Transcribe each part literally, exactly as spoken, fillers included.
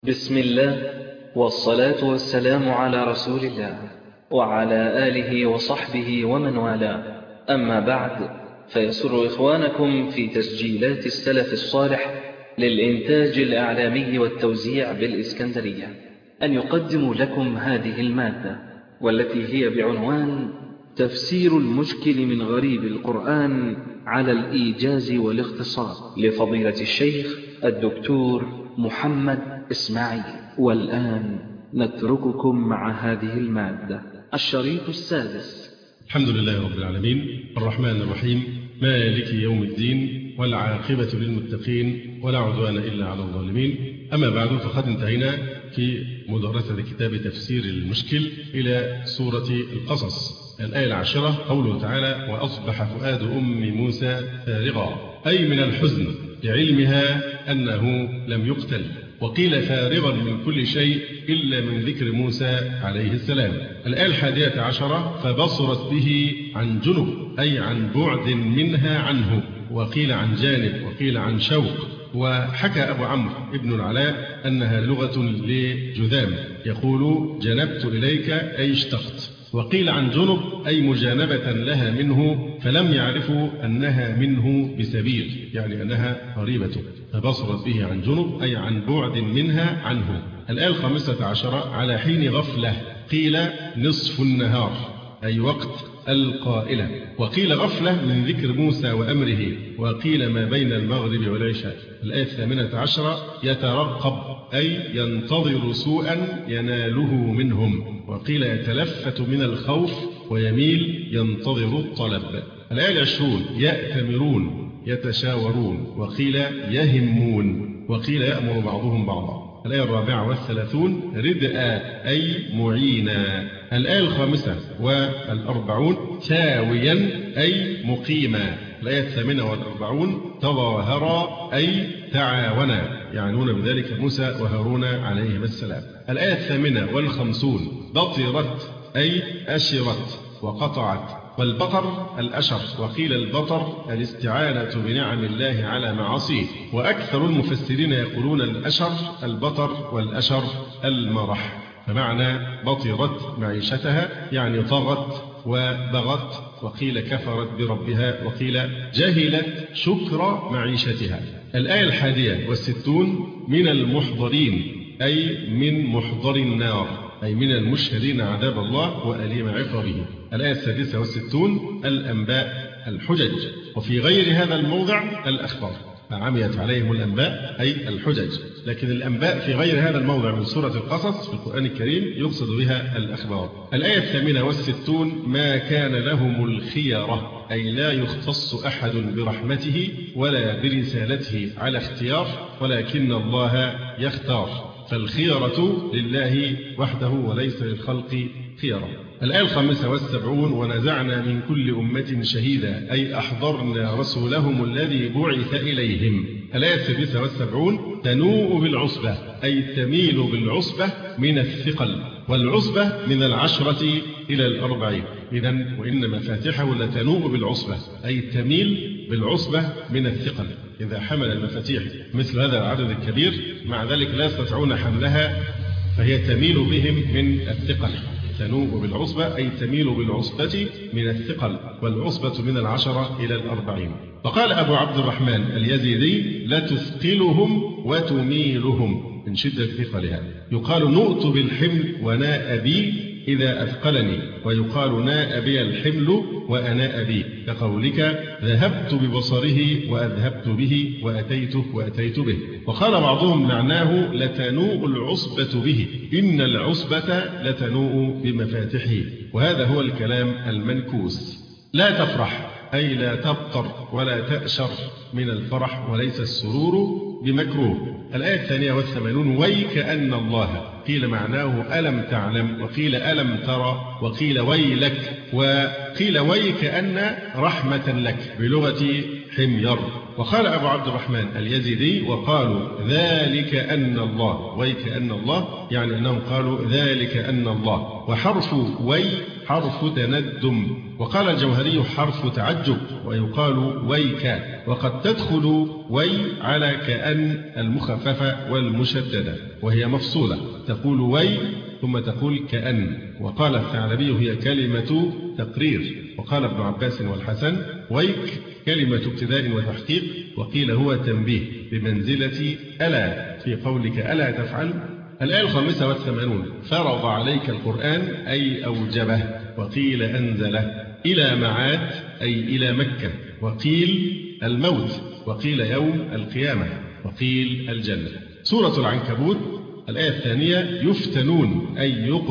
بسم الله والصلاة والسلام على رسول الله وعلى آله وصحبه ومن والاه، أما بعد، فيسر إخوانكم في تسجيلات السلف الصالح للإنتاج الإعلامي والتوزيع بالإسكندرية أن يقدموا لكم هذه المادة، والتي هي بعنوان تفسير المشكل من غريب القرآن على الإيجاز والاختصار لفضيلة الشيخ الدكتور محمد إسماعيل. والآن نترككم مع هذه المادة. الشريط السادس. الحمد لله رب العالمين، الرحمن الرحيم، مالك يوم الدين، والعاقبة للمتقين، ولا عدوان إلا على الظالمين. أما بعد، فقد انتهينا في مدرسة كتاب تفسير المشكل إلى سورة القصص، الآية العاشرة، قوله تعالى: وأصبح فؤاد أم موسى فارغا، أي من الحزن لعلمها أنه لم يقتل، وقيل فارغا من كل شيء إلا من ذكر موسى عليه السلام. الآية الحادية عشرة: فبصرت به عن جنب، أي عن بعد منها عنه، وقيل عن جانب، وقيل عن شوق. وحكى أبو عمرو ابن العلاء أنها لغة لجذام، يقول: جنبت إليك أي اشتقت. وقيل عن جنب أي مجانبة لها منه، فلم يعرفوا أنها منه بسبيل، يعني أنها قريبة. فبصرت به عن جنب أي عن بعد منها عنه. الآية الخامسة عشرة: على حين غفلة، قيل نصف النهار، أي وقت القائلة. وقيل غفلة من ذكر موسى وأمره، وقيل ما بين المغرب والعشاء. الآية الثامنة عشرة: يترقب، أي ينتظر سوءا يناله منهم، وقيل يتلفت من الخوف ويميل ينتظر الطلب. الآية العشرون: يأتمرون، يتشاورون، وقيل يهمون، وقيل يأمر بعضهم بعضا. الآية الرابعة والثلاثون: ردءا، أي معينا. الآية الخامسة والأربعون: ساويا، أي مقيما. الآية الثامنة والأربعون: تظاهرا، أي تعاونا، يعنون بذلك موسى وهارون عليهما السلام. الآية الثامنة والخمسون: بطرت، أي أشرت وقطعت. والبطر الأشر، وقيل البطر الاستعانة بنعم الله على معاصيه. وأكثر المفسرين يقولون الأشر البطر، والأشر المرح. فمعنى بطرت معيشتها يعني طغت وبغت، وقيل كفرت بربها، وقيل جهلت شكر معيشتها. الآية الحادية والستون: من المحضرين، أي من محضر النار، أي من المشهدين عذاب الله وأليم عقابه. الآية السادسة والستون: الأنباء، الحجج. وفي غير هذا الموضع الأخبار، فعميت عليهم الأنباء أي الحجج. لكن الأنباء في غير هذا الموضع من سورة القصص في القرآن الكريم يقصد بها الأخبار. الآية الثامنة والستون: ما كان لهم الخيرة، أي لا يختص أحد برحمته ولا برسالته على اختيار، ولكن الله يختار، فالخيرة لله وحده وليس للخلق خيرة. الآية الخامسة والسبعون: ونزعنا من كل أمة شهيدا، أي أحضرنا رسولهم الذي بعث إليهم. الآية السادسة والسبعون: تنوء بالعصبة، أي تميل بالعصبة من الثقل، والعصبة من العشرة إلى الأربعين. إذن وإن مفاتيحه لتنوء بالعصبة، أي تميل بالعصبة من الثقل. إذا حمل المفاتيح مثل هذا العدد الكبير، مع ذلك لا يستطيعون حملها، فهي تميل بهم من الثقل. تنوء بالعصبة أي تميل بالعصبة من الثقل، والعصبة من العشرة إلى الأربعين. فقال أبو عبد الرحمن اليزيدي: لتثقلهم وتميلهم من شدة ثقلها. يقال نؤت بالحمل وناء بي إذا أثقلني، ويقال ناء بي الحمل وأناء بي، كقولك ذهبت ببصره وأذهبت به وأتيته وأتيت به. وقال بعضهم معناه لتنوء العصبة به، إن العصبة لتنوء بمفاتحه، وهذا هو الكلام المنكوس. لا تفرح، أي لا تبطر ولا تأشر من الفرح، وليس السرور بمكروه. الآية الثانية والثمانون: ويكأن الله، قيل معناه ألم تعلم، وقيل ألم ترى، وقيل ويلك، وقيل ويكأن رحمة لك بلغة حمير. وقال أبو عبد الرحمن اليزيدي وقالوا ذلك أن الله، ويكأن الله يعني أنهم قالوا ذلك أن الله. وحرف وي حرف تندم. وقال الجوهري حرف تعجب، ويقال ويك. وقد تدخل وي على كأن المخففة والمشددة وهي مفصولة، تقول وي ثم تقول كأن. وقال الثعلبي هي كلمة تقرير. وقال ابن عباس والحسن ويك كلمة ابتداء وتحقيق. وقيل هو تنبيه بمنزلة ألا في قولك ألا تفعل. الآية الخامسة والثمانون فرض عليك القرآن أي أوجبه. وقيل أنزله. إلى معاد أي إلى مكة. وقيل الموت. وقيل يوم القيامة. وقيل الجنة. سورة العنكبوت الآية الثانية يفتنون أي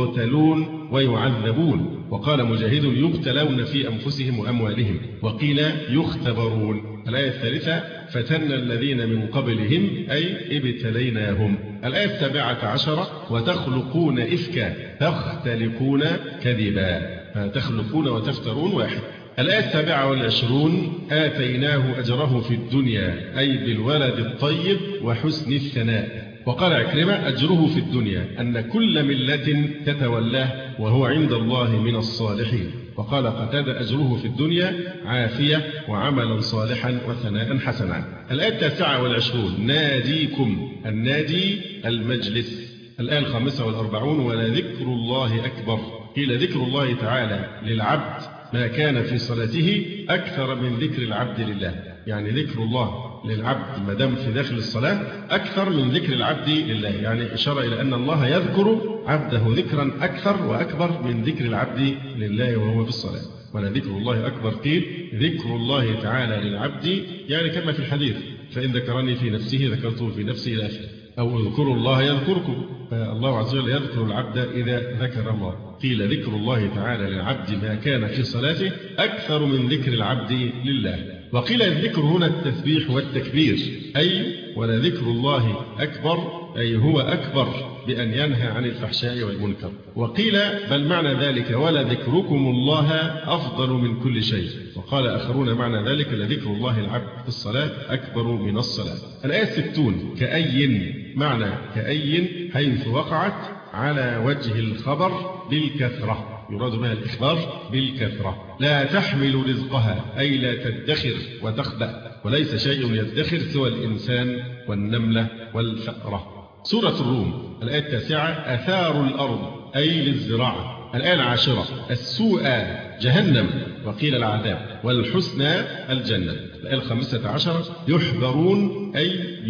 يقتلون ويعذبون. وقال مجاهد يبتلون في أنفسهم وأموالهم. وقيل يختبرون. الآية الثالثة فتنا الذين من قبلهم أي ابتليناهم. الآية السابعة عشرة وتخلقون إفكا تختلقون كذبا. تخلقون وتفترون واحد. الآية السابعة والعشرون آتيناه أجره في الدنيا أي بالولد الطيب وحسن الثناء. وقال عكرمة أجره في الدنيا أن كل ملة تتولاه وهو عند الله من الصالحين. وقال قتادة أجره في الدنيا عافية وعملا صالحا وثناء حسنا. الآية التاسعة والعشرون ناديكم. النادي المجلس. الآية الخامسة والأربعون ولذكر الله أكبر. قيل ذكر الله تعالى للعبد ما كان في صلاته أكثر من ذكر العبد لله. يعني ذكر الله للعبد ما دام في داخل الصلاة أكثر من ذكر العبد لله، يعني إشارة إلى أن الله يذكر عبده ذكرا أكثر وأكبر من ذكر العبد لله وهو في الصلاة. ولذكر الله أكبر قيل ذكر الله تعالى للعبد يعني كما في الحديث فإن ذكرني في نفسه ذكرته في نفسي إلى آخره. أو اذكروا الله يذكركم. فالله عز وجل يذكر العبد إذا ذكر الله. قيل ذكر الله تعالى للعبد ما كان في صلاته أكثر من ذكر العبد لله. وقيل الذكر هنا التسبيح والتكبير أي ولذكر الله أكبر أي هو أكبر بأن ينهى عن الفحشاء والمنكر. وقيل بل معنى ذلك ولذكركم الله أفضل من كل شيء. وقال آخرون معنى ذلك لذكر الله العبد في الصلاة أكبر من الصلاة. الآية الستون كأي. معنى كأي حيث وقعت على وجه الخبر بالكثرة يراد بها الإخبار بالكثرة. لا تحمل رزقها أي لا تدخر وتخبأ. وليس شيء يدخر سوى الإنسان والنملة والفأرة. سورة الروم الآية التاسعة أثار الأرض أي للزراعة. الآية العاشرة السوء جهنم وقيل العذاب والحسنى الجنة. الآية الخامسة عشرة يحبرون أي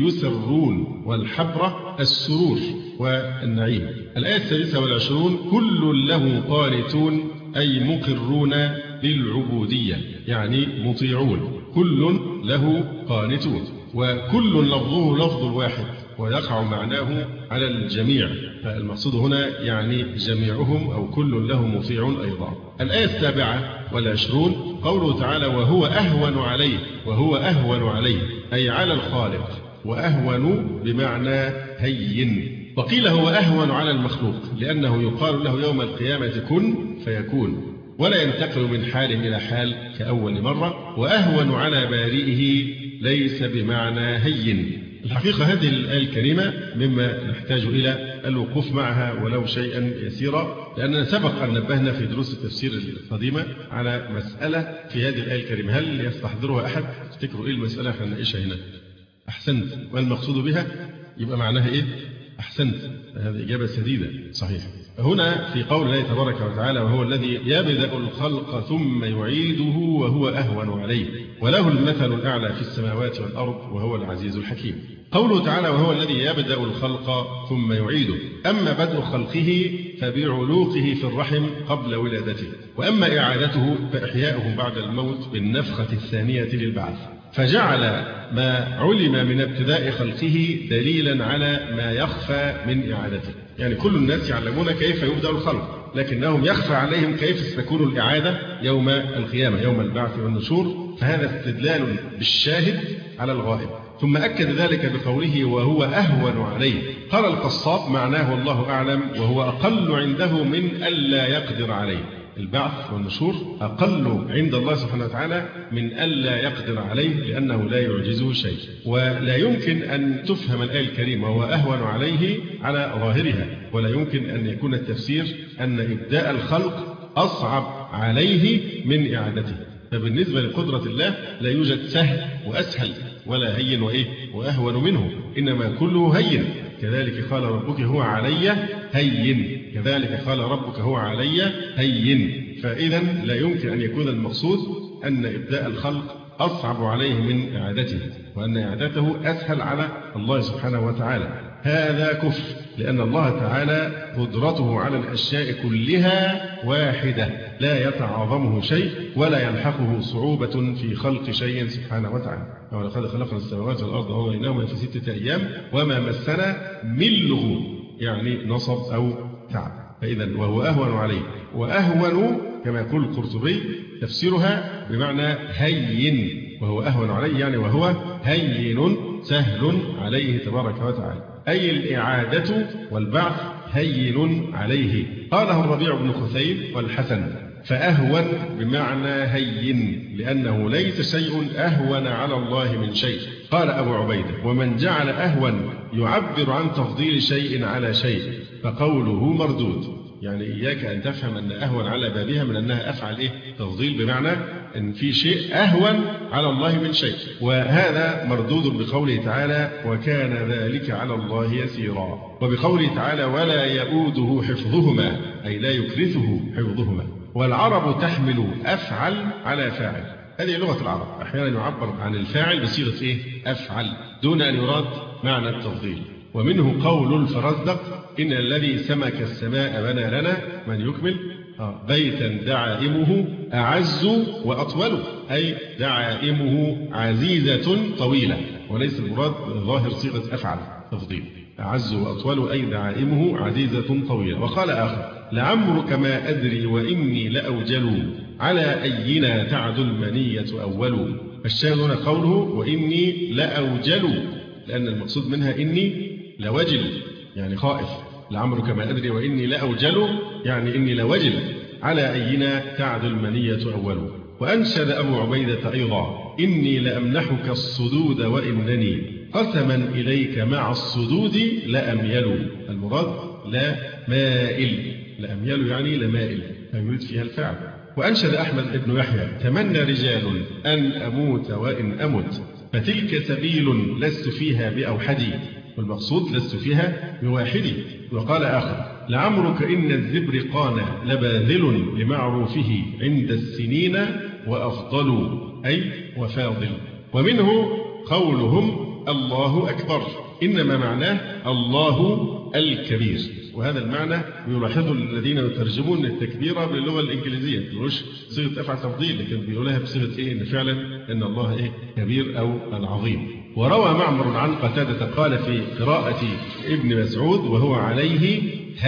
يسرون والحبرة السرور والنعيم. الآية السادسة والعشرون كل له قانتون أي مقرون بالعبودية يعني مطيعون. كل له قانتون. وكل لفظه لفظ الواحد ويقع معناه على الجميع. فالمقصود هنا يعني جميعهم أو كل له مطيع أيضا. الآية السابعة والعشرون قوله تعالى وهو أهون عليه. وهو أهون عليه أي على الخالق. وأهون بمعنى هين. وقيل هو أهون على المخلوق لأنه يقال له يوم القيامة كن فيكون ولا ينتقل من حال إلى حال كأول مرة. وأهون على بارئه ليس بمعنى هين. الحقيقة هذه الآية الكريمة مما نحتاج إلى الوقوف معها ولو شيئا يسيرا، لأننا سبق أن نبهنا في دروس التفسير القديمة على مسألة في هذه الآية الكريمة. هل يستحضرها أحد؟ تفتكروا إيه المسألة احنا نناقشها هنا؟ أحسنت. والمقصود بها يبقى معناها إيه؟ أحسنت. هذه إجابة سديدة صحيح. هنا في قول الله تبارك وتعالى وهو الذي يبدأ الخلق ثم يعيده وهو أهون عليه وله المثل الأعلى في السماوات والأرض وهو العزيز الحكيم. قوله تعالى وهو الذي يبدأ الخلق ثم يعيده. أما بدء خلقه فبعلوقه في الرحم قبل ولادته. وأما إعادته فإحياؤه بعد الموت بالنفخة الثانية للبعث. فجعل ما علم من ابتداء خلقه دليلا على ما يخفى من إعادته. يعني كل الناس يعلمون كيف يبدأ الخلق لكنهم يخفى عليهم كيف ستكون الإعادة يوم القيامة يوم البعث والنشور. فهذا استدلال بالشاهد على الغائب. ثم أكد ذلك بقوله وهو أهون عليه. قال القصاب معناه والله أعلم وهو أقل عنده من ألا يقدر عليه. البعث والنشور أقل عند الله سبحانه وتعالى من ألا يقدر عليه، لأنه لا يعجزه شيء. ولا يمكن أن تفهم الآية الكريمة وهو أهون عليه على ظاهرها، ولا يمكن أن يكون التفسير أن إبداء الخلق أصعب عليه من إعادته. فبالنسبة لقدرة الله لا يوجد سهل وأسهل ولا هين وإيه وأهون منه، إنما كله هين. كذلك قال ربك هو علي هين، كذلك قال ربك هو علي هين. فإذا لا يمكن أن يكون المقصود أن إبداء الخلق أصعب عليه من إعادته، وأن إعادته أسهل على الله سبحانه وتعالى. هذا كفر، لأن الله تعالى قدرته على الأشياء كلها واحدة، لا يتعاظمه شيء ولا يلحقه صعوبة في خلق شيء سبحانه وتعالى. ولقد خلقنا السماوات والأرض وما بينهما في ستة أيام وما مسنا من لغوب، يعني نصب أو تعب. فإذا وهو أهون عليه، وأهون كما يقول القرطبي تفسيرها بمعنى هين، وهو أهون عليه يعني وهو هين سهل عليه تبارك وتعالى، أي الإعادة والبعث هين عليه. قاله الربيع بن خثيب والحسن، فأهون بمعنى هين، لأنه ليس شيء أهون على الله من شيء. قال أبو عبيدة: ومن جعل أهون يعبر عن تفضيل شيء على شيء فقوله مردود. يعني إياك أن تفهم أن أهون على بابها من أنها أفعل إيه؟ تفضيل، بمعنى أن في شيء أهون على الله من شيء، وهذا مردود بقوله تعالى: وكان ذلك على الله يسيرا. وبقوله تعالى: ولا يؤوده حفظهما، أي لا يكرثه حفظهما. والعرب تحمل أفعل على فاعل، هذه لغة العرب، أحيانا يعبر عن الفاعل بصيغة إيه؟ أفعل، دون أن يراد معنى التفضيل. ومنه قول الفرزدق: إن الذي سمك السماء بنى لنا، من يكمل آه. بيتا دعائمه أعز وأطول، أي دعائمه عزيزة طويلة، وليس المراد ظاهر صيغة أفعل تفضيل. أعز وأطول أي دعائمه عزيزة طويلة. وقال آخر: لعمرك ما أدري وإني لأوجل على أينا تعد المنية أول. فالشاهد هنا قوله وإني لأوجل، لأن المقصود منها إني لوجل، يعني خائف. لعمرك ما أدري وإني لأوجل، يعني إني لوجل على أينا تعد المنية أول. وأنشد أبو عبيدة أيضا: إني لأمنحك الصدود وإنني قسما إليك مع الصدود لأميل. المراد لا مائل، لأميل يعني لمائل، فيريد فيها الفعل. وأنشد أحمد بن يحيى: تمنى رجال أن أموت وإن أمت فتلك سبيل لست فيها بأوحدي، والمقصود لست فيها بواحدي. وقال آخر: لعمرك إن الزبرقان لباذل لمعروفه عند السنين وأفضل، أي وفاضل. ومنه قولهم الله أكبر، إنما معناه الله الكبير. وهذا المعنى يلاحظه الذين يترجمون التكبير باللغة الإنجليزية، مش صيغة أفعل تفضيل، لكن بيقولها بصيغة إيه؟ إن فعلا إن الله إيه؟ كبير أو العظيم. وروى معمر عن قتادة قال في قراءة ابن مسعود: وهو عليه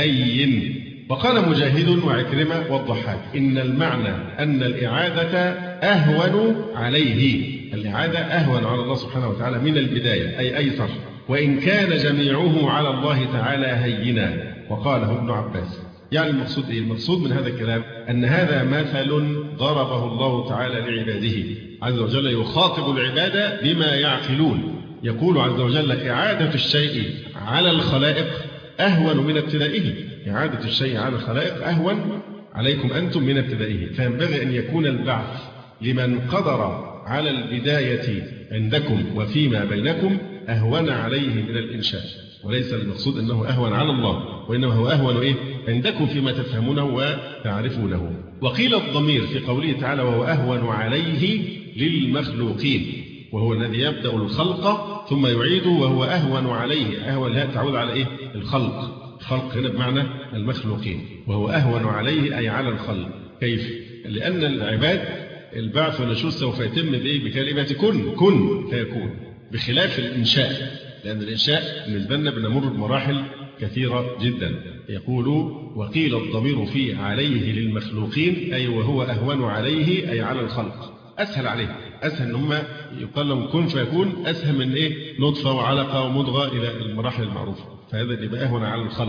هين. وقال مجاهد وعكرمة والضحاك: إن المعنى أن الإعادة أهون عليه، الإعادة أهون على الله سبحانه وتعالى من البداية، أي أيسر، وإن كان جميعه على الله تعالى هينا. وقاله ابن عباس. يعني المقصود إيه؟ المقصود من هذا الكلام أن هذا مثل ضربه الله تعالى لعباده عز وجل، يخاطب العباد بما يعقلون. يقول عز وجل: إعادة الشيء على الخلائق أهون من ابتدائه. إعادة الشيء على الخلائق أهون عليكم أنتم من ابتدائه، فينبغي أن يكون البعث لمن قدر على البداية عندكم وفيما بينكم أهون عليه من الإنشاء، وليس المقصود أنه أهون على الله، وإنما هو أهون إيه؟ عندكم فيما تفهمونه وتعرفونه. وقيل الضمير في قوله تعالى: وهو أهون عليه للمخلوقين، وهو الذي يبدأ الخلق ثم يعيده، وهو أهون عليه. أهون لا تعود على إيه؟ الخلق. الخلق هنا بمعنى المخلوقين، وهو أهون عليه أي على الخلق. كيف؟ لأن العباد البعث والنشور سوف يتم بإيه؟ بكلمة كن، كن فيكون، بخلاف الإنشاء، لأن الإنشاء بالنسبة لنا بنمر بمراحل كثيرة جدا. يقول: وقيل الضمير في عليه للمخلوقين، أي وهو أهون عليه أي على الخلق، أسهل عليه، أسهل. هم يقال لهم كن فيكون، أسهل من إيه؟ نطفة وعلقة ومضغة إلى المراحل المعروفة، فهذا اللي بقى أهون على الخلق.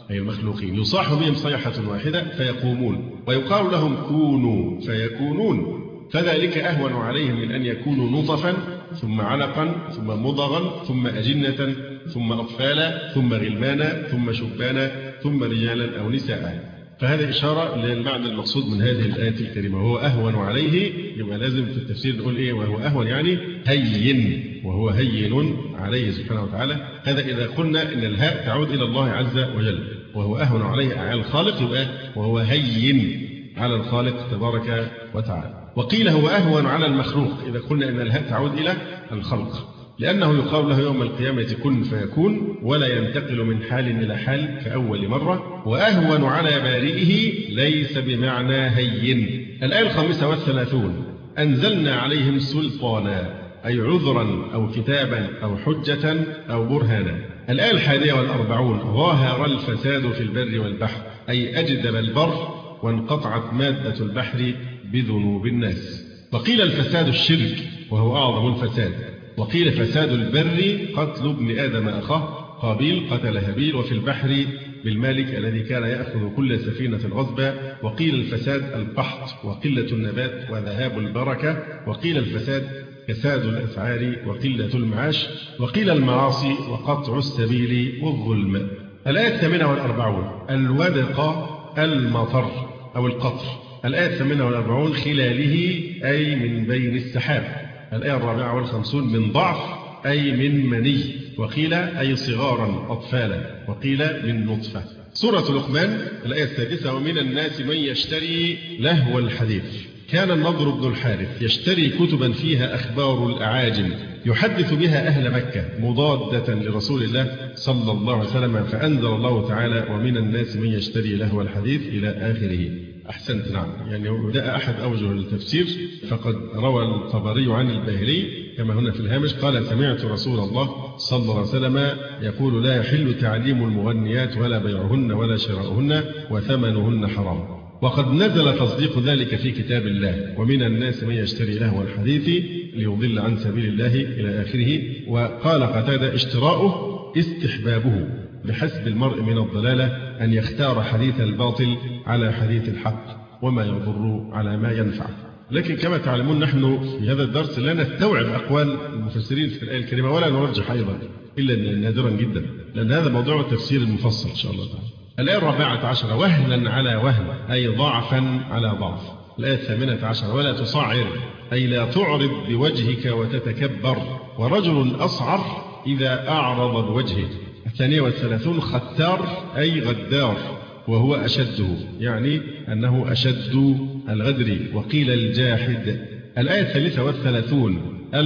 أي المخلوقين، يصاح بهم صيحة واحدة فيقومون، ويقال لهم كونوا فيكونون، فذلك أهون عليهم من أن يكونوا نطفا ثم علقا ثم مضغا ثم أجنة ثم أطفالا ثم غلمانا ثم شبانا ثم رجالا أو نساء. فهذا إشارة للمعنى المقصود من هذه الآية الكريمة، وهو أهون عليه. يبقى لازم في التفسير نقول إيه؟ وهو أهون يعني هين، وهو هين عليه سبحانه وتعالى. هذا إذا قلنا إن الهاء تعود إلى الله عز وجل، وهو أهون عليه على الخالق، يبقى وهو هين على الخالق تبارك وتعالى. وقيل هو أهون على المخلوق إذا قلنا إن الهاء تعود إلى الخلق، لأنه يقال له يوم القيامة كن فيكون، ولا ينتقل من حال إلى حال كأول مرة. وأهون على بارئه ليس بمعنى هين. الآية الخامسة والثلاثون: أنزلنا عليهم سلطانا، أي عذرا أو كتابا أو حجة أو برهانا. الآية الحادية والأربعون: ظاهر الفساد في البر والبحر، أي أجدب البر وانقطعت مادة البحر بذنوب الناس. وقيل الفساد الشرك وهو أعظم الفساد. وقيل فساد البر قتل ابن آدم أخاه قابيل قتل هابيل، وفي البحر بالمالك الذي كان يأخذ كل سفينة غصبا. وقيل الفساد القحط وقلة النبات وذهاب البركة. وقيل الفساد كساد الأسعار وقلة المعاش. وقيل المعاصي وقطع السبيل والظلم. الآية الثامنة والأربعون: الودق المطر أو القطر. الآية الثامنة والأربعون: خلاله، أي من بين السحاب. الآية الرابعة والخمسون: من ضعف، أي من مني. وقيل أي صغارا أطفالا. وقيل من نطفة. سورة لقمان الآية السادسة: ومن الناس من يشتري لهو الحديث. كان النضر بن الحارث يشتري كتبا فيها أخبار الأعاجم يحدث بها أهل مكة مضادة لرسول الله صلى الله عليه وسلم، فأنزل الله تعالى: ومن الناس من يشتري لهو الحديث إلى آخره. أحسنت. نعم، يعني ده أحد أوجه التفسير. فقد روى الطبري عن الباهلي كما هنا في الهامش قال: سمعت رسول الله صلى الله عليه وسلم يقول: لا يحل تعليم المغنيات ولا بيعهن ولا شراؤهن وثمنهن حرام. وقد نزل تصديق ذلك في كتاب الله: ومن الناس من يشتري لهو الحديث ليضل عن سبيل الله إلى آخره. وقال قتادة: اشتراؤه استحبابه، بحسب المرء من الضلالة أن يختار حديث الباطل على حديث الحق، وما يضر على ما ينفع. لكن كما تعلمون نحن في هذا الدرس لا نستوعب أقوال المفسرين في الآية الكريمة ولا نرجح أيضا إلا نادرا جدا، لأن هذا موضوع التفسير المفصل إن شاء الله تعالى. الآية الرابعة عشرة: وهنا على وهن، أي ضعفا على ضعف. الآية الثامنة عشرة: ولا تصعر، أي لا تعرض بوجهك وتتكبر. ورجل أصعر إذا أعرض بوجهه. الثانية والثلاثون: ختار، أي غدار وهو أشده، يعني أنه أشد الغدر. وقيل الجاحد. الآية الثالثة والثلاثون: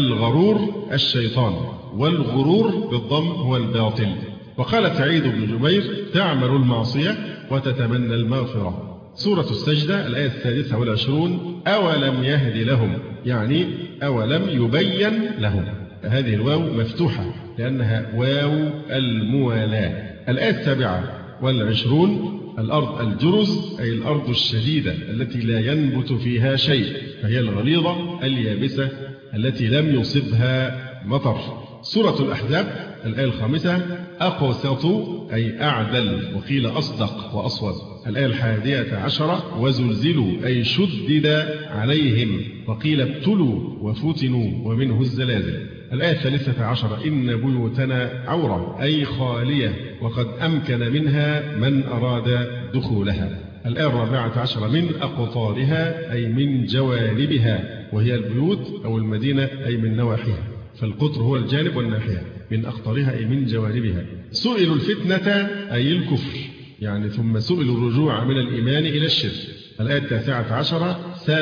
الغرور الشيطان، والغرور بالضم هو الباطل. وقال سعيد بن جبير: تعمل المعصية وتتمنى المغفرة. سورة السجدة الآية السادسة والعشرون: أولم يهد لهم، يعني أولم يبين لهم. هذه الواو مفتوحة لأنها واو الموالاة. الآية السابعة والعشرون: الأرض الجرز، أي الأرض الشديدة التي لا ينبت فيها شيء، فهي الغليظة اليابسة التي لم يصبها مطر. سورة الأحزاب الآية الخامسة: أقسط، أي أعدل. وقيل أصدق وأصوب. الآية الحادية عشرة: وزلزلوا، أي شدد عليهم. وقيل ابتلوا وفتنوا، ومنه الزلازل. الآية الثالثة عشرة: إن بيوتنا عورة، أي خالية، وقد أمكن منها من أراد دخولها. الآية الرابعة عشرة: من أقطارها، أي من جوانبها، وهي البيوت أو المدينة أي من نواحيها، فالقطر هو الجانب والناحية. من أقطارها أي من جوانبها. سئلوا الفتنة، أي الكفر، يعني ثم سئلوا الرجوع من الإيمان إلى الشرك. الآية التاسعة عشرة: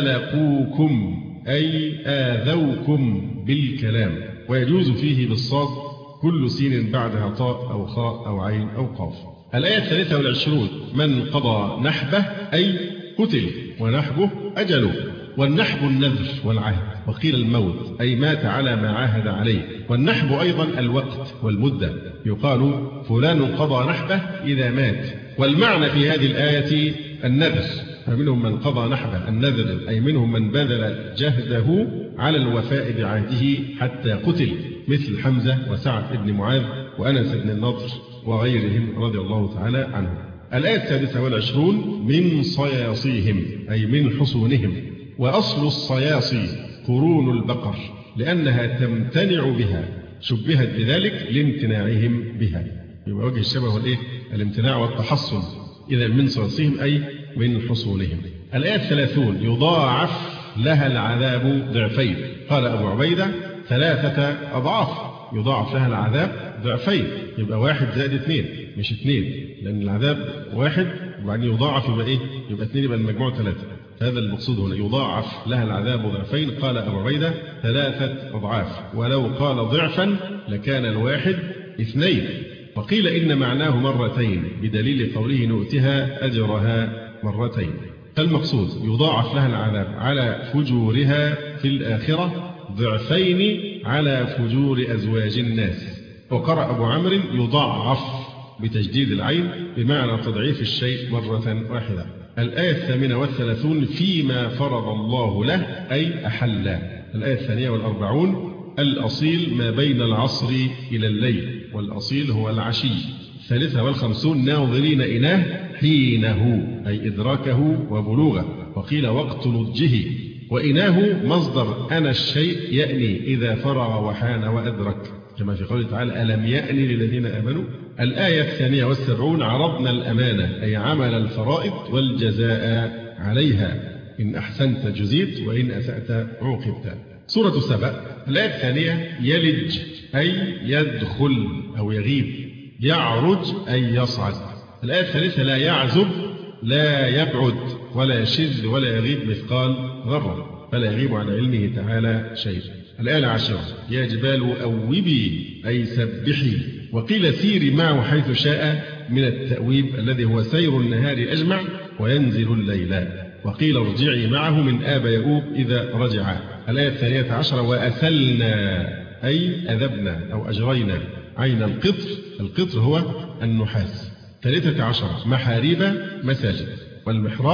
سلقوكم، أي آذوكم بالكلام، ويجوز فيه بالصاد كل سين بعدها طاء أو خاء أو عين أو قاف. الآية الثالثة والعشرون: من قضى نحبه، أي قتل، ونحبه أجله. والنحب النذر والعهد. وقيل الموت، أي مات على ما عاهد عليه. والنحب أيضا الوقت والمدة، يقال فلان قضى نحبه إذا مات. والمعنى في هذه الآية النذر، فمنهم من قضى نحبه النذر، أي منهم من بذل جهده على الوفاء بعهده حتى قتل، مثل حمزة وسعد بن معاذ وأنس بن النضر وغيرهم رضي الله تعالى عنهم. الآية السادسة والعشرون من صياصيهم أي من حصونهم. وأصل الصياصي قرون البقر لأنها تمتنع بها، شبهت بذلك لامتناعهم بها. يبقى وجه الشبه والإيه؟ الامتناع والتحصن. إذا من صياصيهم أي من حصونهم. الآية الثلاثون يضاعف لها العذاب ضعفين. قال أبو عبيدة ثلاثة أضعاف، يضاعف لها العذاب ضعفين، يبقى واحد زائد اثنين مش اثنين، لأن العذاب واحد وبعدين يضاعف يبقى إيه؟ يبقى اثنين، يبقى المجموع ثلاثة. هذا المقصود هنا، يضاعف لها العذاب ضعفين. قال أبو عبيدة ثلاثة أضعاف، ولو قال ضعفا لكان الواحد اثنين. وقيل إن معناه مرتين بدليل قوله نؤتها أجرها مرتين. فالمقصود يضاعف لها العذاب على فجورها في الآخرة ضعفين على فجور أزواج الناس. وقرأ أبو عمرو يضاعف بتجديد العين بمعنى تضعيف الشيء مرة واحدة. الآية الثامنة والثلاثون فيما فرض الله له أي أحل. الآية الثانية والأربعون الأصيل ما بين العصر إلى الليل، والأصيل هو العشي. الثالثة والخمسون ناظرين إناه حينه أي إدراكه وبلوغه. وقيل وقت نضجه. وإناه مصدر أنا الشيء يأني إذا فرغ وحان وأدرك، كما في قوله تعالى ألم يأن للذين آمنوا. الآية الثانية والسبعون عرضنا الأمانة أي عمل الفرائض والجزاء عليها، إن أحسنت جزيت وإن أسأت عوقبت. سورة سبأ الآية الثانية يلج أي يدخل أو يغيب، يعرج أي يصعد. الآية الثالثة لا يعزب لا يبعد ولا يشذ ولا يغيب مثقال ذرة، فلا يغيب عن علمه تعالى شيء. الآية العاشرة يا جبال أوبي أي سبحي. وقيل سيري معه حيث شاء من التأويب الذي هو سير النهار أجمع وينزل الليل. وقيل ارجعي معه من آب يؤوب إذا رجع. الآية الثانية عشرة وأثلنا أي أذبنا أو أجرينا عين القطر. القطر هو النحاس. ثالثة عشرة محاريب مساجد. والمحراب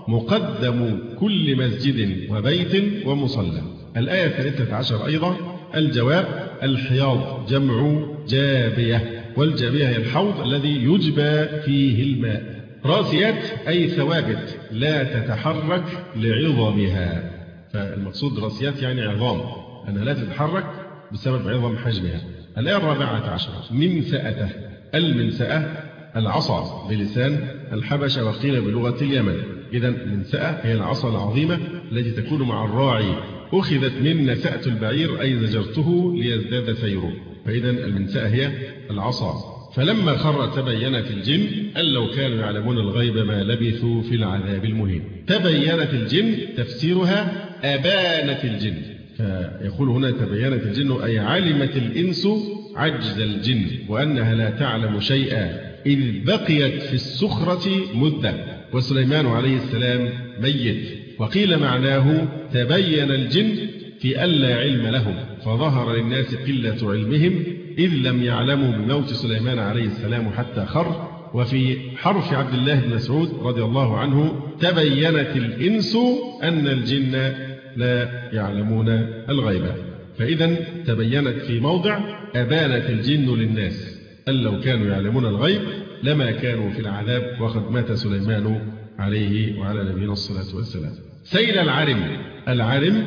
مقدم كل مسجد وبيت ومصلى. الآية الثالثة عشر أيضا الجواب الحياض جمع جابية، والجابية هي الحوض الذي يجبى فيه الماء. راسيات أي ثوابت لا تتحرك لعظمها، فالمقصود راسيات يعني عظام أنها لا تتحرك بسبب عظم حجمها. الآية الرابعة عشرة منسأته. المنسأة العصا بلسان الحبشة وقيل بلغة اليمن. إذا المنسأة هي العصا العظيمة التي تكون مع الراعي، أخذت من نسأة البعير أي زجرته ليزداد سيره، فإذا المنسأة هي العصا. فلما خر تبينت الجن أن لو كانوا يعلمون الغيب ما لبثوا في العذاب المهين. تبينت الجن تفسيرها أبانت الجن، فيقول هنا تبينت الجن أي علمت الإنس عجز الجن وأنها لا تعلم شيئا إذ بقيت في السخرة مدة وسليمان عليه السلام ميت. وقيل معناه تبين الجن في ألا علم لهم فظهر للناس قلة علمهم إذ لم يعلموا بموت سليمان عليه السلام حتى خر. وفي حرف عبد الله بن مسعود رضي الله عنه تبينت الإنس أن الجن لا يعلمون الغيب. فإذا تبينت في موضع أبانت الجن للناس أن لو كانوا يعلمون الغيب لما كانوا في العذاب وقد مات سليمان عليه وعلى نبينا الصلاة والسلام. سيل العرم. العرم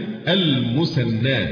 المسنى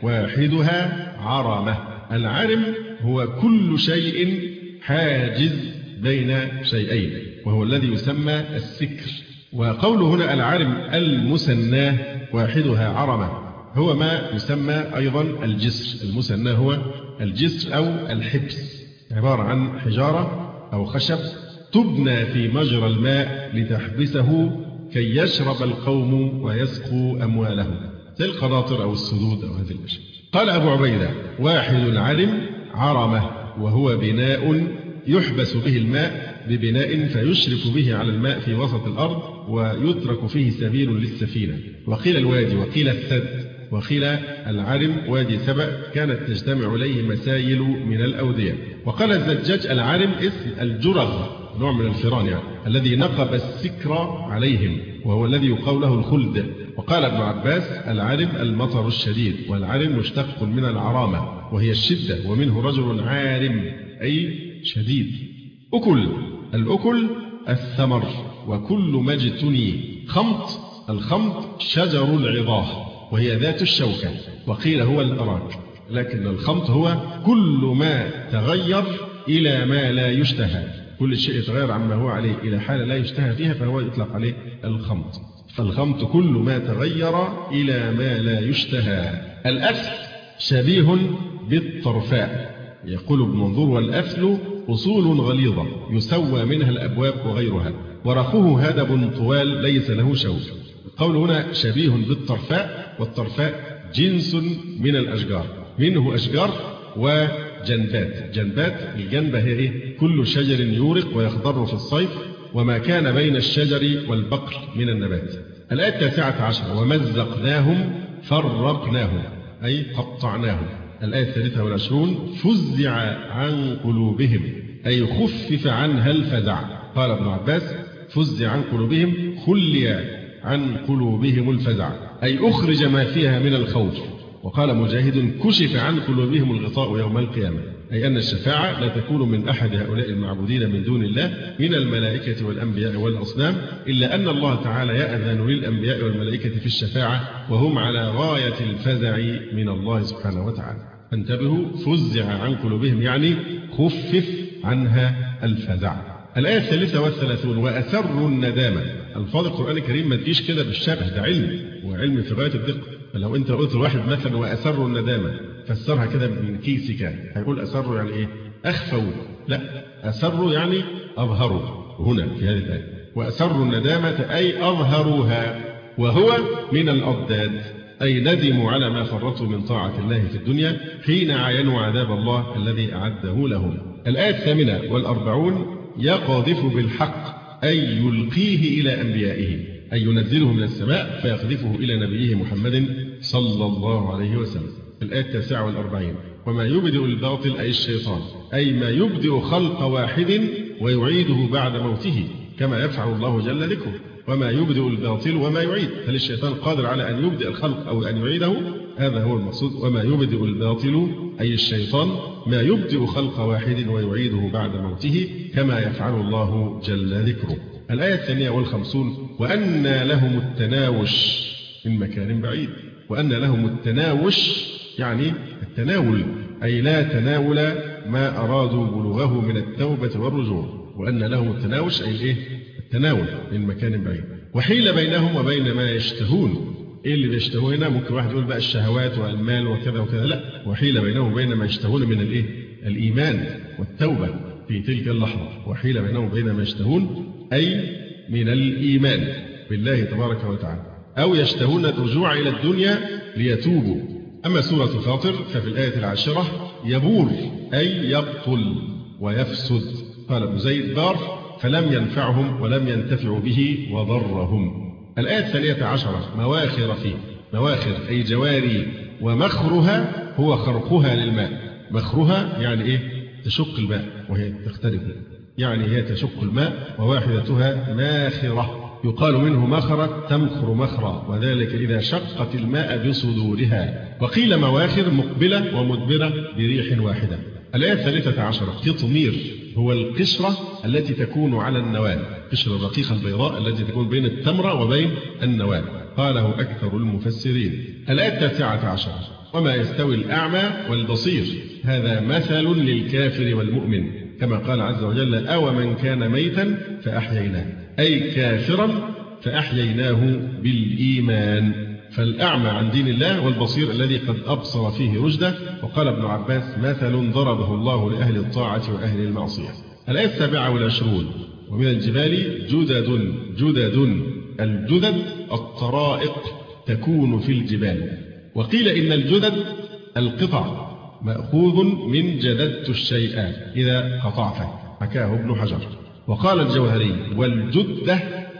واحدها عرمة. العرم هو كل شيء حاجز بين شيئين وهو الذي يسمى السكر. وقوله هنا العرم المسنى واحدها عرمة هو ما يسمى أيضا الجسر. المسنى هو الجسر أو الحبس، عبارة عن حجارة أو خشب تبنى في مجرى الماء لتحبسه كي يشرب القوم ويسقوا أموالهم، زي القناطر أو السدود أو هذه الأشياء. قال أبو عبيدة واحد العرم عرمة وهو بناء يحبس به الماء ببناء فيشرف به على الماء في وسط الأرض ويترك فيه سبيل للسفينة. وقيل الوادي وقيل الثد وقيل العرم وادي سبأ كانت تجتمع إليه مسايل من الأودية. وقال الزجاج العرم اسم الجرغ نوع من الفيران يعني الذي نقب السكر عليهم وهو الذي يقال له الخلد. وقال ابن عباس العرم المطر الشديد، والعرم مشتق من العرامة وهي الشدة، ومنه رجل عارم أي شديد. أكل. الأكل الثمر وكل ما اجتني خمط. الخمط شجر العظاه وهي ذات الشوكة، وقيل هو الأراك، لكن الخمط هو كل ما تغير إلى ما لا يشتهى، كل شيء يتغير عما هو عليه إلى حالة لا يشتهى فيها فهو يطلق عليه الخمط. فالخمط كل ما تغير إلى ما لا يشتهى. الأثل شبيه بالطرفاء. يقول ابن منظور: والأثل أصول غليظة يسوى منها الأبواب وغيرها، ورقه هدب طوال ليس له شوك. القول هنا شبيه بالطرفاء، والطرفاء جنس من الأشجار، منه أشجار وجنبات. جنبات الجنبة هي إيه؟ كل شجر يورق ويخضر في الصيف وما كان بين الشجر والبقر من النبات. الآية التاسعة عشر: ومزقناهم فرقناهم أي قطعناهم. الآية الثالثة والعشرون: فزع عن قلوبهم أي خفف عنها الفزع. قال ابن عباس: فزع عن قلوبهم خلي عن قلوبهم الفزع أي أخرج ما فيها من الخوف. وقال مجاهد: كشف عن قلوبهم الغطاء يوم القيامة، أي أن الشفاعة لا تكون من أحد هؤلاء المعبودين من دون الله من الملائكة والأنبياء والأصنام، إلا أن الله تعالى يأذن للأنبياء والملائكة في الشفاعة وهم على غاية الفزع من الله سبحانه وتعالى. فانتبهوا: فزع عن قلوبهم يعني خفف عنها الفزع. الآية الثالثة والثلاثون: وأسروا الندامة. ألفاظ القرآن الكريم ما تجيش كده بالشبه، ده علم، وعلم في غاية الدقة. فلو أنت قلت لواحد مثلا وأسروا الندامة فسرها كده من كيسك، هيقول أسروا يعني إيه؟ أخفوا. لا، أسروا يعني أظهروا. هنا في هذه الآية وأسروا الندامة أي أظهروها، وهو من الأضداد أي ندموا على ما فرطوا من طاعة الله في الدنيا حين عاينوا عذاب الله الذي أعده لهم. الآية الثامنة والأربعون: يقذف بالحق أي يلقيه إلى أنبيائه، أي ينزله من السماء فيقذفه إلى نبيه محمد صلى الله عليه وسلم. الآية التاسعة والأربعين: وما يبدئ الباطل أي الشيطان، أي ما يبدئ خلق واحد ويعيده بعد موته كما يفعل الله جل ذكره. وما يبدئ الباطل وما يعيد، هل الشيطان قادر على أن يبدئ الخلق أو أن يعيده؟ هذا هو المقصود. وما يبدئ الباطل أي الشيطان ما يبدئ خلق واحد ويعيده بعد موته كما يفعل الله جل ذكره. الآية الثانية والخمسون: وأن لهم التناوش من مكان بعيد. وأن لهم التناوش يعني التناول، أي لا تناول ما أرادوا بلوغه من التوبة والرجوع. وأن لهم التناوش أي الإيه؟ التناول من مكان بعيد. وحيل بينهم وبين ما يشتهون. إيه اللي بيشتهون هنا؟ ممكن واحد يقول بقى الشهوات والمال وكذا وكذا، لا، وحيل بينهم وبين ما يشتهون من الإيه؟ الإيمان والتوبة في تلك اللحظة. وحيل بينهم وبين ما يشتهون أي من الإيمان بالله تبارك وتعالى، أو يشتهون الرجوع إلى الدنيا ليتوبوا. أما سورة فاطر ففي الآية العاشرة: يبور أي يبطل ويفسد. قال ابن زيد: بار فلم ينفعهم ولم ينتفعوا به وضرهم. الآية الثانية عشرة: مواخر فيه. مواخر أي جواري، ومخرها هو خرقها للماء. مخرها يعني إيه؟ تشق الماء وهي تختلف، يعني هي تشق الماء وواحدتها ماخرة. يقال منه مخرت تمخر مخرا، وذلك إذا شقت الماء بصدورها. وقيل مواخر مقبلة ومدبرة بريح واحدة. الآية الثالثة عشرة: قطمير هو القشرة التي تكون على النواة، قشرة الرقيقة البيضاء التي تكون بين التمرة وبين النواة، قاله أكثر المفسرين. الآية التاسعة عشرة: وما يستوي الأعمى والبصير، هذا مثل للكافر والمؤمن، كما قال عز وجل: أو من كان ميتا فأحييناه، أي كافرا فأحييناه بالإيمان. فالأعمى عن دين الله والبصير الذي قد أبصر فيه رشده. وقال ابن عباس: مثل ضربه الله لأهل الطاعة وأهل المعصية. الآية السابعة والعشرون: ومن الجبال جدد جدد. الجدد الطرائق تكون في الجبال. وقيل إن الجدد القطع مأخوذ من جددت الشيء إذا قطعته، حكاه ابن حجر. وقال الجوهري: والجدة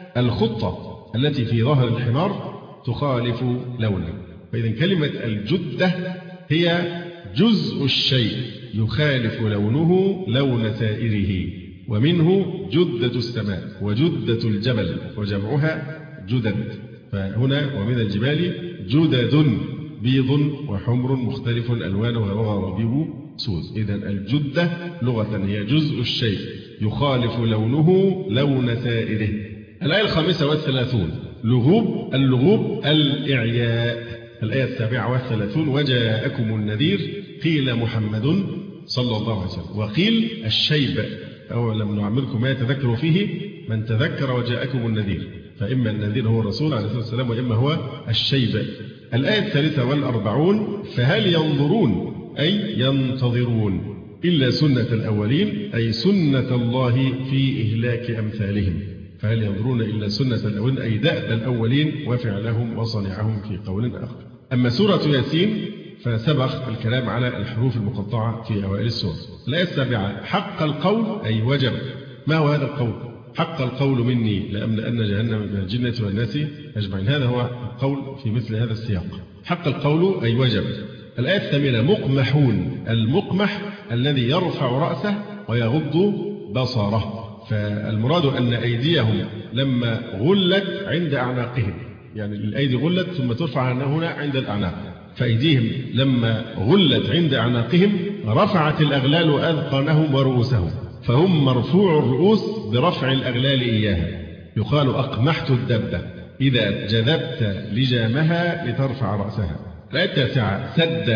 الخطة التي في ظهر الحمار تخالف لونه. فإذا كلمة الجدة هي جزء الشيء يخالف لونه لون سائره، ومنه جدة السماء وجدة الجبل وجمعها جدد. فهنا ومن الجبال جدد بيض وحمر مختلف ألوانها وغرابيب سود. إذن الجدة لغة هي جزء الشيء يخالف لونه لون سائره. الآية الخامسة والثلاثون لغوب. اللغوب الإعياء. الآية السابعة والثلاثون وجاءكم النذير قيل محمد صلى الله عليه وسلم وقيل الشيب أولم نعمركم ما يتذكر فيه من تذكر وجاءكم النذير، فإما النذير هو الرسول عليه الصلاة والسلام وإما هو الشيب. الآية الثالثة والأربعون فهل ينظرون أي ينتظرون إلا سنة الأولين أي سنة الله في إهلاك أمثالهم. فهل ينظرون إلا سنة الأولين أي دأب الأولين وفعلهم وصنعهم في قول آخر. أما سورة ياسين فسبق الكلام على الحروف المقطعة في أوائل السورة. الآية السابعة حق القول أي وجب. ما هو هذا القول؟ حق القول مني لأملأن جهنم من الجنة والناس أجمعين. هذا هو القول في مثل هذا السياق. حق القول أي وجب. الآية الثامنة مقمحون. المقمح الذي يرفع رأسه ويغض بصره. فالمراد أن أيديهم لما غلت عند أعناقهم، يعني الأيدي غلت ثم ترفع هنا عند الأعناق، فأيديهم لما غلت عند أعناقهم رفعت الأغلال أذقانهم ورؤوسهم، فهم مرفوع الرؤوس برفع الأغلال إياها. يقال أقمحت الدبة إذا جذبت لجامها لترفع رأسها. الآية التاسعة سد.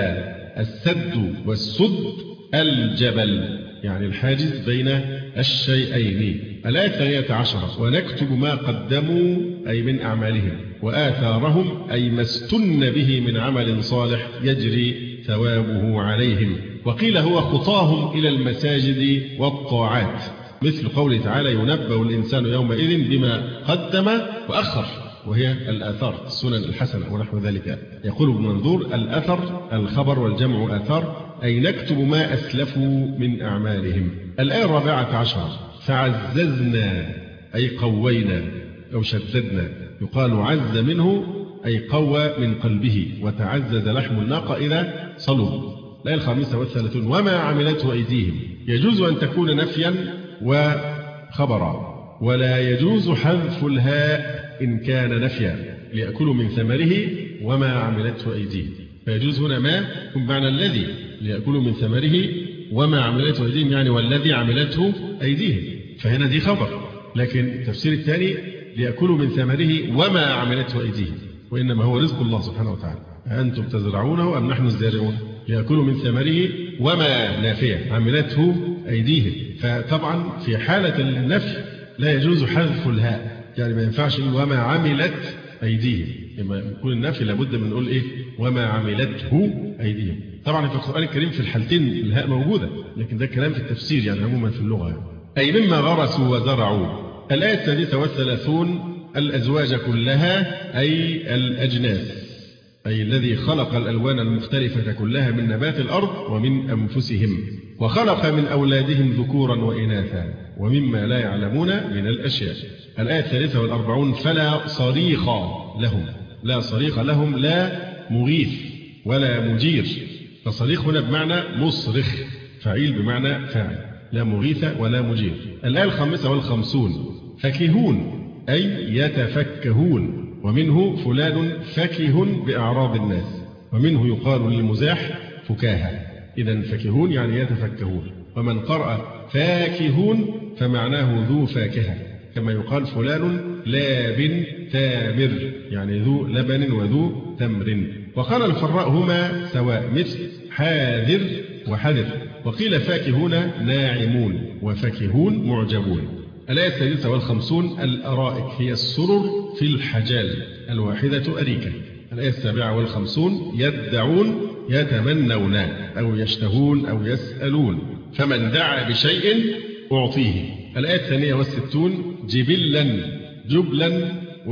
السد والسد الجبل، يعني الحاجز بين الشيئين. الآية الثانية عشرة ونكتب ما قدموا أي من أعمالهم وآثارهم أي ما استن به من عمل صالح يجري ثوابه عليهم. وقيل هو خطاهم إلى المساجد والطاعات، مثل قوله تعالى ينبأ الإنسان يومئذ بما قدم وأخر، وهي الآثار السنن الحسنة ونحو ذلك. يقول ابن منظور الأثر الخبر والجمع آثار أي نكتب ما أسلفوا من أعمالهم. الآية الرابعة عشر فعززنا أي قوينا أو شددنا. يقال عز منه أي قوى من قلبه، وتعزز لحم الناقة إذا صلب. الآية الخامسة والثلاثون وما عملته أيديهم. يجوز أن تكون نفيا وخبرا، ولا يجوز حذف الهاء إن كان نفيا ليأكلوا من ثمره وما عملته أيديهم. فيجوز هنا ما يكون معنى الذي ليأكلوا من ثمره وما عملته أيديهم، يعني والذي عملته أيديهم، فهنا دي خبر. لكن التفسير الثاني ليأكلوا من ثمره وما عملته أيديهم، وإنما هو رزق الله سبحانه وتعالى. أنتم تزرعونه أم نحن الزارعون؟ ليأكلوا من ثمره وما نافية عملته أيديهم. فطبعا في حالة النفي لا يجوز حذف الهاء، يعني ما ينفعش وما عملت أيديهم. لما يكون النفي لابد من نقول إيه وما عملته أيديهم. طبعا في القرآن الكريم في الحالتين الهاء موجودة، لكن ده كلام في التفسير يعني عموما في اللغة يعني. أي مما غرسوا وزرعوا. الآية السادسة والثلاثون الأزواج كلها أي الأجناس، أي الذي خلق الألوان المختلفة كلها من نبات الأرض ومن أنفسهم، وخلق من أولادهم ذكورا وإناثا ومما لا يعلمون من الأشياء. الآية الثالثة والأربعون فلا صريخ لهم. لا صريخ لهم لا مغيث ولا مجير. فصريخ هنا بمعنى مصرخ، فعيل بمعنى فاعل، لا مغيث ولا مجير. الآية الخامسة والخمسون فكهون أي يتفكهون، ومنه فلان فكه بأعراض الناس، ومنه يقال للمزاح فكاهة. إذن فكهون يعني يتفكهون. ومن قرأ فاكهون فمعناه ذو فاكهة، كما يقال فلان لاب تامر يعني ذو لبن وذو تمر. وقال الفراء هما سواء مثل حاذر وحذر. وقيل فاكهون ناعمون وفكهون معجبون. الآية السادسة والخمسون الأرائك هي السرر في الحجال، الواحدة أريكة. الآية السابعة والخمسون يدعون يتمنون أو يشتهون أو يسألون، فمن دعا بشيء أعطيه. الآية الثانية والستون جبلا. جبلا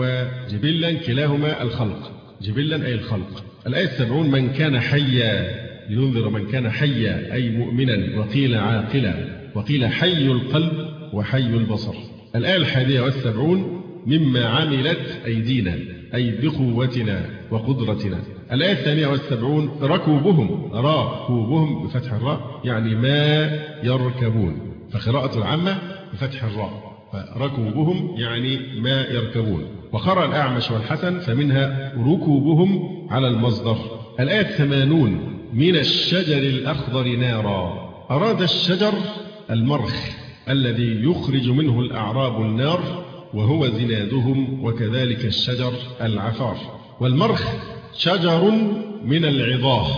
وجبلا كلاهما الخلق، جبلا أي الخلق. الآية السبعون من كان حيا لينذر من كان حيا أي مؤمنا، وقيل عاقلا، وقيل حي القلب وحي البصر. الآية الحادية والسبعون مما عملت أيدينا أي بقوتنا وقدرتنا. الآية الثانية والسبعون ركوبهم. ركوبهم بفتح الراء يعني ما يركبون، فقراءة العامة بفتح الراء، فركوبهم يعني ما يركبون. وقرأ الأعمش والحسن فمنها ركوبهم على المصدر. الآية الثمانون من الشجر الأخضر نارا. أراد الشجر المرخ الذي يخرج منه الأعراب النار وهو زنادهم وكذلك الشجر العفار. والمرخ شجر من العظاه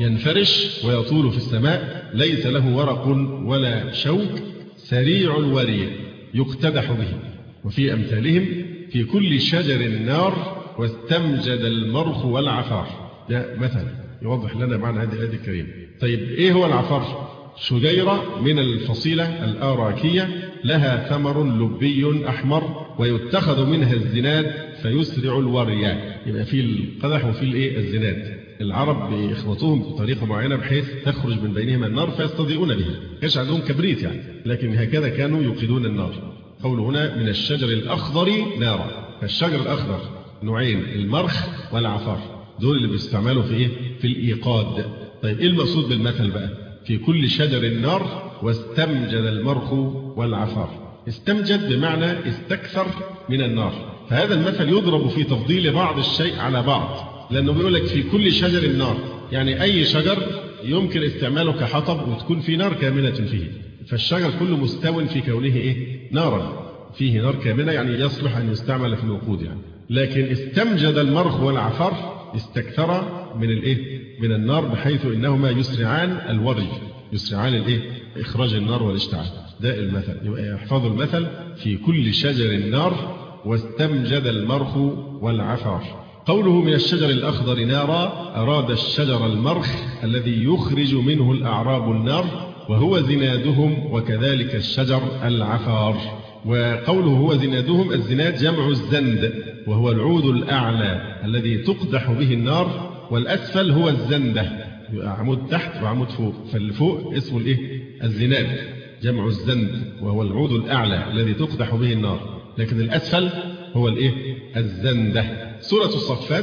ينفرش ويطول في السماء، ليس له ورق ولا شوك، سريع الوري يقتدح به. وفي أمثالهم في كل شجر نار واستمجد المرخ والعفار. ده مثلا يوضح لنا معنى هذه الآية الكريمة. طيب إيه هو العفار؟ شجيرة من الفصيلة الآراكية لها ثمر لبي أحمر ويتخذ منها الزناد فيسرع الوري. يبقى في القدح وفي الإيه الزناد. العرب بيخلطوهم بطريقة معينة بحيث تخرج من بينهما النار فيستضيئون بها. كانش عندهم كبريت يعني، لكن هكذا كانوا يوقدون النار. قول هنا من الشجر الأخضر نارا. فالشجر الأخضر نوعين، المرخ والعفار، دول اللي بيستعملوا في إيه؟ في الإيقاد. طيب إيه المقصود بالمثل بقى؟ في كل شجر النار واستمجد المرخ والعفار. استمجد بمعنى استكثر من النار. فهذا المثل يضرب في تفضيل بعض الشيء على بعض، لأنه بيقول لك في كل شجر النار، يعني أي شجر يمكن استعماله كحطب وتكون في نار كامنة فيه. فالشجر كله مستو في كونه إيه؟ نارا، فيه نار كامنة، يعني يصلح أن يستعمل في الوقود يعني. لكن استمجد المرخ والعفار استكثر من الإيه؟ من النار، بحيث إنهما يسرعان الوري، يسرعان الإيه؟ إخراج النار والاشتعال. ده المثل. يبقى يحفظ المثل في كل شجر النار واستمجد المرخ والعفار. قوله من الشجر الأخضر نارا أراد الشجر المرخ الذي يخرج منه الأعراب النار وهو زنادهم وكذلك الشجر العفار. وقوله هو زنادهم، الزناد جمع الزند وهو العود الأعلى الذي تقدح به النار، والأسفل هو الزندة، يبقى عمود تحت وعمود فوق، فاللي فوق اسمه الإيه؟ الزناد، جمع الزند وهو العود الأعلى الذي تقدح به النار، لكن الأسفل هو الإيه؟ الزندة. سورة الصفات.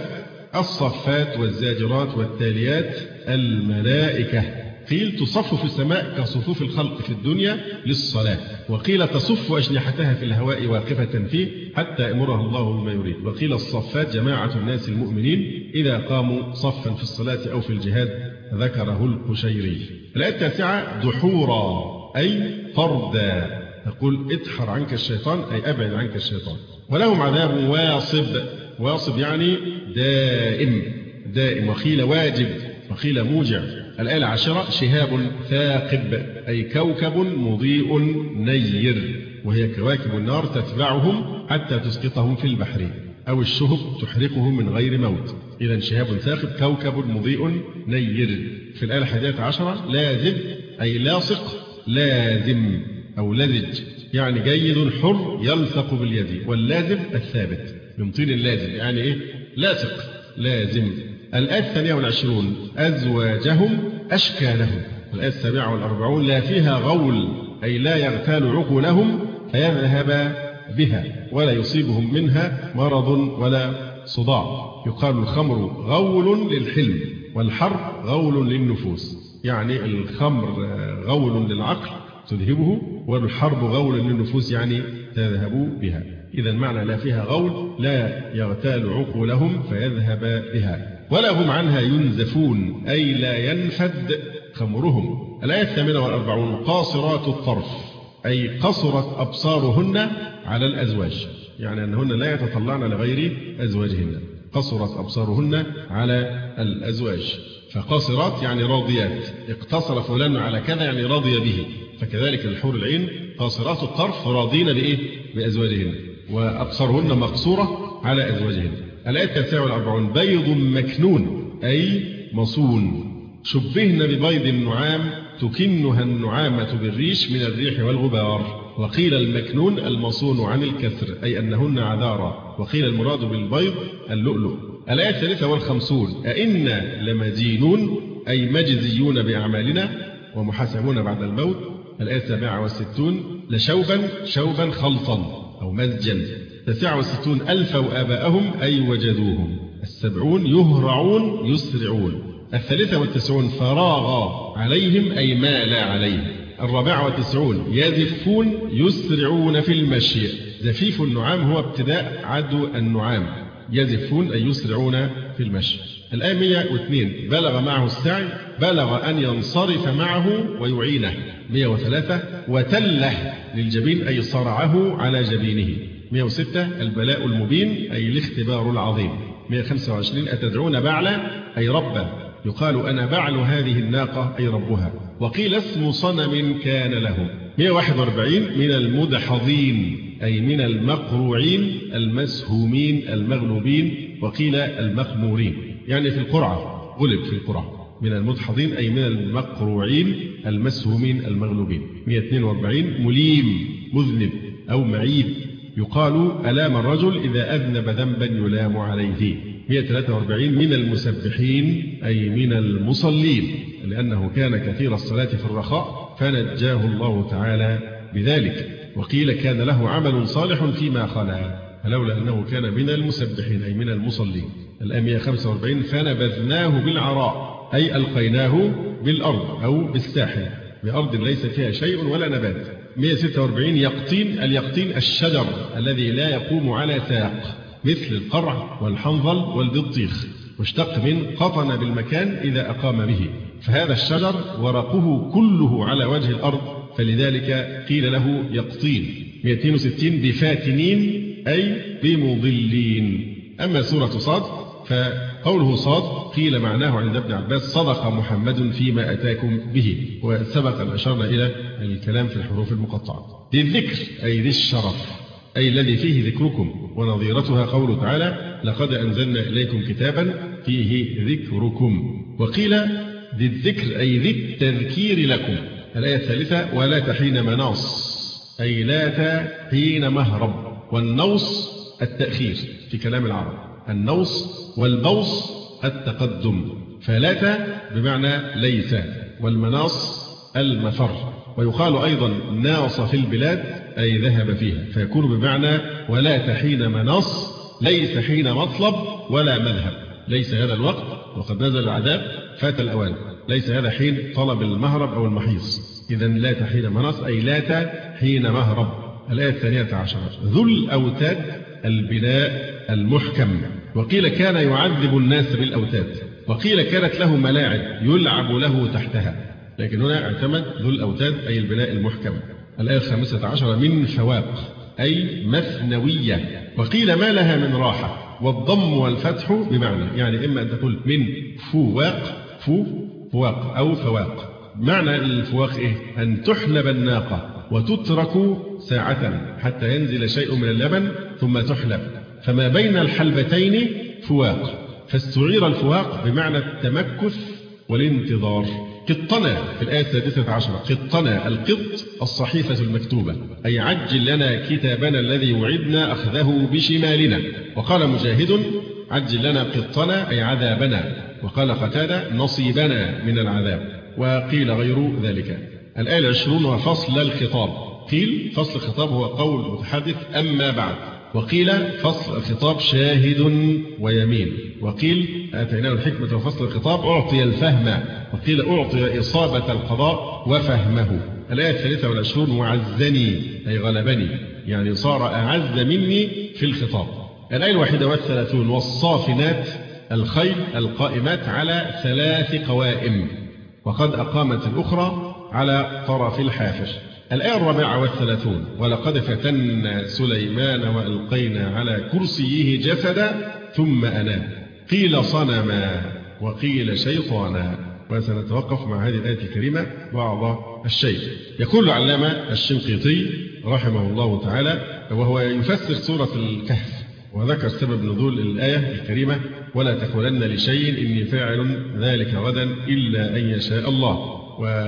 الصفات والزاجرات والتاليات الملائكة. قيل تصف في السماء كصفوف الخلق في الدنيا للصلاة، وقيل تصف أجنحتها في الهواء واقفة فيه حتى يأمرها الله بما يريد، وقيل الصفات جماعة الناس المؤمنين إذا قاموا صفا في الصلاة أو في الجهاد، ذكره القشيري. الآية التاسعة دحورا أي فردا، تقول ادحر عنك الشيطان أي أبعد عنك الشيطان. ولهم عذاب واصب، واصب يعني دائم دائم، وقيل واجب وقيل موجع. الآية العاشرة شهاب ثاقب أي كوكب مضيء نير، وهي كواكب النار تتبعهم حتى تسقطهم في البحر، أو الشهب تحرقهم من غير موت. إذا شهاب ثاقب كوكب مضيء نير. في الآية الحادية عشرة لازب أي لاصق لازم أو لزج، يعني جيد حر يلصق باليد، واللازم الثابت من طين اللازم، يعني إيه؟ لاصق لازم. الآية الثانية والعشرون أزواجهم أشكالهم. الآية السابعة والأربعون لا فيها غول أي لا يغتال عقولهم فيذهب بها ولا يصيبهم منها مرض ولا صداع. يقال الخمر غول للحلم والحر غول للنفوس، يعني الخمر غول للعقل تذهبه، والحرب غول للنفوس يعني تذهب بها. إذا معنى لا فيها غول لا يغتال عقولهم فيذهب بها. ولا هم عنها ينزفون أي لا ينفد خمرهم. الآية الثامنة والأربعون قاصرات الطرف أي قصرت أبصارهن على الأزواج، يعني أنهن لا يتطلعن لغير أزواجهن، قصرت أبصارهن على الأزواج. فقاصرات يعني راضيات، اقتصر فلان على كذا يعني راضي به، فكذلك الحور العين قاصرات الطرف راضين بإيه؟ بأزواجهن، وأبصارهن مقصورة على أزواجهن. الآية التاسعة والأربعون بيض مكنون أي مصون، شبهن ببيض النعام تكنها النعامة بالريش من الريح والغبار. وقيل المكنون المصون عن الكسر أي أنهن عذارى، وقيل المراد بالبيض اللؤلؤ. الآية الثالثة والخمسون أئنا لمدينون أي مجزيون بأعمالنا ومحاسبون بعد الموت. الآية السابعة والستون لشوبا شوبا خلطا أو مزجا. التاسعة والستون ألفوا آباءهم أي وجدوهم. السبعون يهرعون يسرعون. الثالثة والتسعون فراغ عليهم أي مال عليهم. الرابعة والتسعون يزفون يسرعون في المشي. زفيف النعام هو ابتداء عدو النعام يزفون أي يسرعون في المشي. الآية مئة واثنين بلغ معه السعي، بلغ أن ينصرف معه ويعينه. مئة وثلاثة وتله للجبين أي صرعه على جبينه. مئة وستة البلاء المبين أي الاختبار العظيم. مئة وخمسة وعشرين أتدعون بعلا أي ربا، يقال أنا بعل هذه الناقة أي ربها، وقيل اسم صنم كان له. مئة وواحد وأربعين من المدحضين أي من المقروعين المسهومين المغلوبين، وقيل المخمورين يعني في القرعة، غلب في القرعة. من المدحضين أي من المقروعين المسهومين المغلوبين. مئة واثنين وأربعين مليم مذنب أو معيب، يقال ألام الرجل إذا أذنب ذنبا يلام عليه. مئة وثلاثة وأربعين من المسبحين أي من المصلين، لأنه كان كثير الصلاة في الرخاء فنجاه الله تعالى بذلك. وقيل كان له عمل صالح فيما خلا، فلولا أنه كان من المسبحين أي من المصلين. الآية مئة وخمسة وأربعين فنبذناه بالعراء أي ألقيناه بالأرض أو بالساحل، بأرض ليس فيها شيء ولا نبات. مئة وستة وأربعين يقطين، اليقطين الشجر الذي لا يقوم على ساق، مثل القرع والحنظل والبطيخ، مشتق من قطن بالمكان إذا أقام به، فهذا الشجر ورقه كله على وجه الأرض، فلذلك قيل له يقطين. مئة واثنين وستين بفاتنين أي بمضلين. أما سورة صاد فقوله صاد قيل معناه عند ابن عباس صدق محمد فيما أتاكم به، وسبق أن أشرنا إلى الكلام في الحروف المقطعة. ذي الذكر أي ذي الشرف أي الذي فيه ذكركم، ونظيرتها قوله تعالى لقد أنزلنا إليكم كتابا فيه ذكركم. وقيل ذي الذكر أي ذي التذكير لكم. الآية الثالثة ولا تحين مناص أي لا حين مهرب، والنوص التأخير في كلام العرب، النوص والبوص التقدم، فلات بمعنى ليس، والمناص المفر. ويقال أيضا ناص في البلاد أي ذهب فيها، فيكون بمعنى ولا حين مناص ليس حين مطلب ولا مذهب، ليس هذا الوقت وقد نزل العذاب فات الأوان، ليس هذا حين طلب المهرب أو المحيص. إذا لا حين مناص أي لا حين مهرب. الآية الثانية عشرة ذو الأوتاد البناء المحكم. وقيل كان يعذب الناس بالأوتاد، وقيل كانت له ملاعب يلعب له تحتها، لكن هنا اعتمد ذو الأوتاد أي البناء المحكم. الآية الخامسة عشرة من فواق أي مثنوية. وقيل ما لها من راحة، والضم والفتح بمعنى، يعني إما أن تقول من فواق فو فواق أو فواق. معنى الفواق إيه؟ أن تحلب الناقة وتترك ساعة حتى ينزل شيء من اللبن ثم تحلب، فما بين الحلبتين فواق، فاستعير الفواق بمعنى التمكث والانتظار. قطنا في الآية السادسة عشرة قطنا القط الصحيفة المكتوبة أي عجل لنا كتابنا الذي وعدنا أخذه بشمالنا. وقال مجاهد عجل لنا قطنا أي عذابنا، وقال قتادة نصيبنا من العذاب، وقيل غير ذلك. الآية العشرون وفصل الخطاب. قيل فصل الخطاب هو قول المتحدث أما بعد، وقيل فصل الخطاب شاهد ويمين، وقيل آتيناه الحكمة وفصل الخطاب أعطي الفهم، وقيل أعطي إصابة القضاء وفهمه. الآية الثالثة والعشرون وعزني أي غلبني، يعني صار أعز مني في الخطاب. الآية الواحدة والثلاثون والصافنات الخيل القائمات على ثلاث قوائم، وقد أقامت الأخرى على طرف الحافر. الآية الرابعة والثلاثون ولقد فتنا سليمان وألقينا على كرسيه جسدا ثم أناب. قيل صنما وقيل شيطانا. وسنتوقف مع هذه الآية الكريمة بعض الشيء. يقول العلامة الشنقيطي رحمه الله تعالى وهو يفسر سورة الكهف، وذكر سبب نزول الآية الكريمة ولا تقولن لشيء إني فاعل ذلك غدا إلا أن يشاء الله،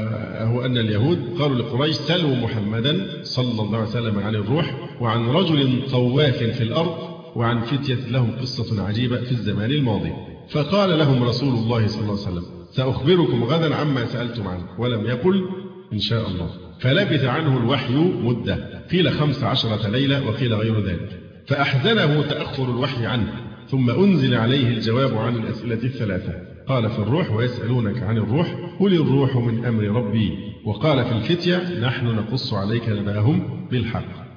وهو أن اليهود قالوا لقريش سلوا محمدا صلى الله عليه وسلم عن الروح وعن رجل طواف في الأرض وعن فتية لهم قصة عجيبة في الزمان الماضي، فقال لهم رسول الله صلى الله عليه وسلم سأخبركم غدا عما سألتم عنه، ولم يقل إن شاء الله، فلبث عنه الوحي مدة، قيل خمس عشرة ليلة وقيل غير ذلك، فأحزنه تأخر الوحي عنه، ثم أنزل عليه الجواب عن الأسئلة الثلاثة. قال في الروح ويسألونك عن الروح قل الروح من أمر ربي، وقال في الفتية نحن نقص عليك نبأهم بالحق.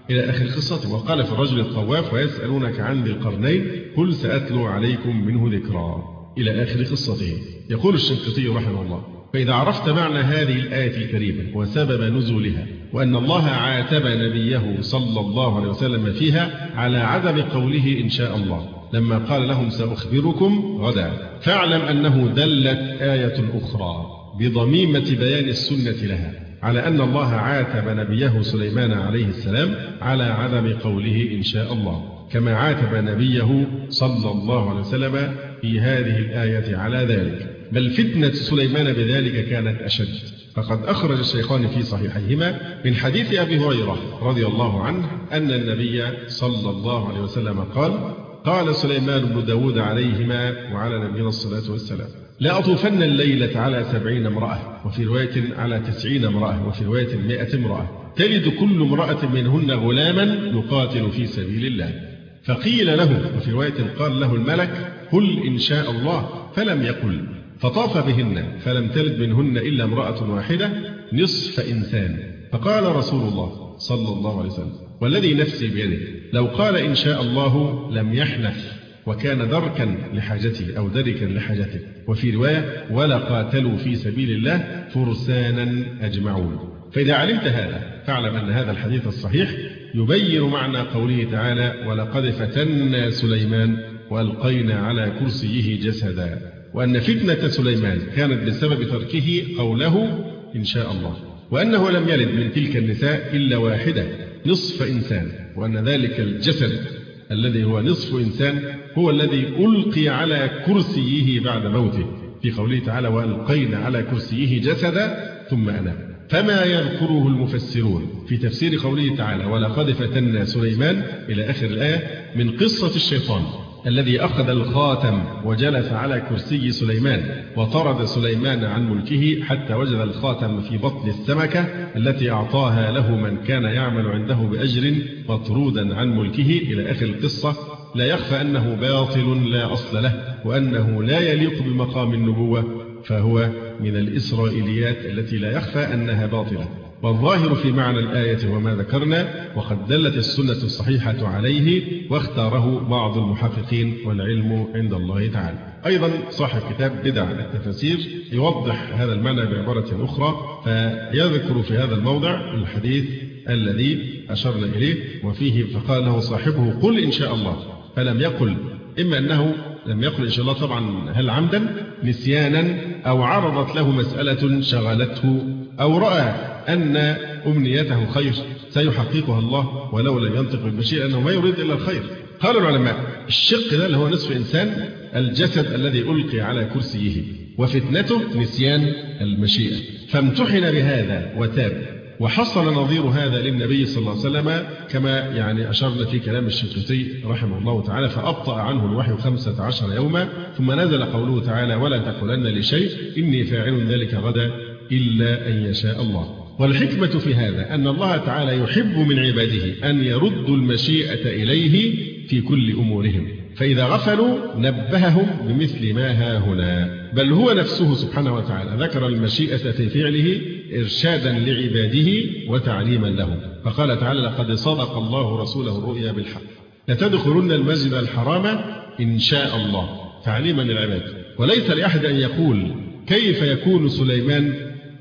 إلى آخر قصته. وقال في الرجل الطواف ويسألونك عن ذي القرنين قل سأتلو عليكم منه ذكرا إلى آخر قصته. يقول الشنقيطي رحمه الله: فإذا عرفت معنى هذه الآية الكريمة وسبب نزولها وأن الله عاتب نبيه صلى الله عليه وسلم فيها على عدم قوله إن شاء الله لما قال لهم سأخبركم غدا، فاعلم أنه دلت آية أخرى بضميمة بيان السنة لها على أن الله عاتب نبيه سليمان عليه السلام على عدم قوله إن شاء الله، كما عاتب نبيه صلى الله عليه وسلم في هذه الآية على ذلك. بل فتنة سليمان بذلك كانت أشد، فقد أخرج الشيخان في صحيحيهما من حديث أبي هريرة رضي الله عنه أن النبي صلى الله عليه وسلم قال: قال سليمان بن داود عليهما وعلى نبينا الصلاة والسلام: لا أطوفن الليلة على سبعين امرأة، وفي رواية على تسعين امرأة، وفي رواية مائة امرأة، تلد كل امرأة منهن غلاما يقاتل في سبيل الله. فقيل له، وفي رواية قال له الملك: قل إن شاء الله، فلم يقل، فطاف بهن فلم تلد منهن إلا امرأة واحدة نصف إنسان. فقال رسول الله صلى الله عليه وسلم: والذي نفسي بيده لو قال إن شاء الله لم يحنث، وكان دركا لحاجته أو دركا لحاجته. وفي رواية: ولا قاتلوا في سبيل الله فرسانا أجمعون. فإذا علمت هذا فاعلم أن هذا الحديث الصحيح يبين معنى قوله تعالى: ولقد فتنا سليمان وألقينا على كرسيه جسدا، وأن فتنة سليمان كانت بسبب تركه قوله إن شاء الله، وأنه لم يلد من تلك النساء إلا واحدة نصف إنسان، وأن ذلك الجسد الذي هو نصف إنسان هو الذي ألقي على كرسيه بعد موته، في قوله تعالى: وألقينا على كرسيه جسدا ثم أناب. فما يذكره المفسرون في تفسير قوله تعالى: ولقد فتنا سليمان إلى آخر الآية من قصة الشيطان الذي أخذ الخاتم وجلس على كرسي سليمان وطرد سليمان عن ملكه حتى وجد الخاتم في بطن السمكة التي أعطاها له من كان يعمل عنده بأجر مطرودا عن ملكه إلى آخر القصة، لا يخفى أنه باطل لا أصل له، وأنه لا يليق بمقام النبوة، فهو من الإسرائيليات التي لا يخفى أنها باطلة. والظاهر في معنى الآية وما ذكرنا، وقد دلت السنة الصحيحة عليه واختاره بعض المحققين، والعلم عند الله تعالى. أيضا صاحب كتاب بدع التفاسير يوضح هذا المعنى بعبارة أخرى، فيذكر في هذا الموضع الحديث الذي أشرنا إليه وفيه فقال له صاحبه: قل إن شاء الله، فلم يقل، إما أنه لم يقل إن شاء الله طبعا هل عمدا نسيانا، أو عرضت له مسألة شغلته، أو رأى أن أمنيته خير سيحققها الله ولو لم ينطق بالمشيئة، أنه ما يريد إلا الخير. قال العلماء: الشق ده اللي هو نصف إنسان الجسد الذي ألقي على كرسيه، وفتنته نسيان المشيئة، فامتحن بهذا وتاب. وحصل نظير هذا للنبي صلى الله عليه وسلم كما يعني أشرنا في كلام الشنقيطي رحمه الله تعالى، فأبطأ عنه الوحي خمسة عشر يوما، ثم نزل قوله تعالى: ولا تقولن لشيء إني فاعل ذلك غدا إلا أن يشاء الله. والحكمة في هذا أن الله تعالى يحب من عباده أن يردوا المشيئة إليه في كل أمورهم، فإذا غفلوا نبههم بمثل ما ها هنا، بل هو نفسه سبحانه وتعالى ذكر المشيئة في فعله إرشادا لعباده وتعليما لهم، فقال تعالى: لقد صدق الله رسوله الرؤيا بالحق لتدخلن المسجد الحرام إن شاء الله، تعليما للعباد. وليس لأحد أن يقول كيف يكون سليمان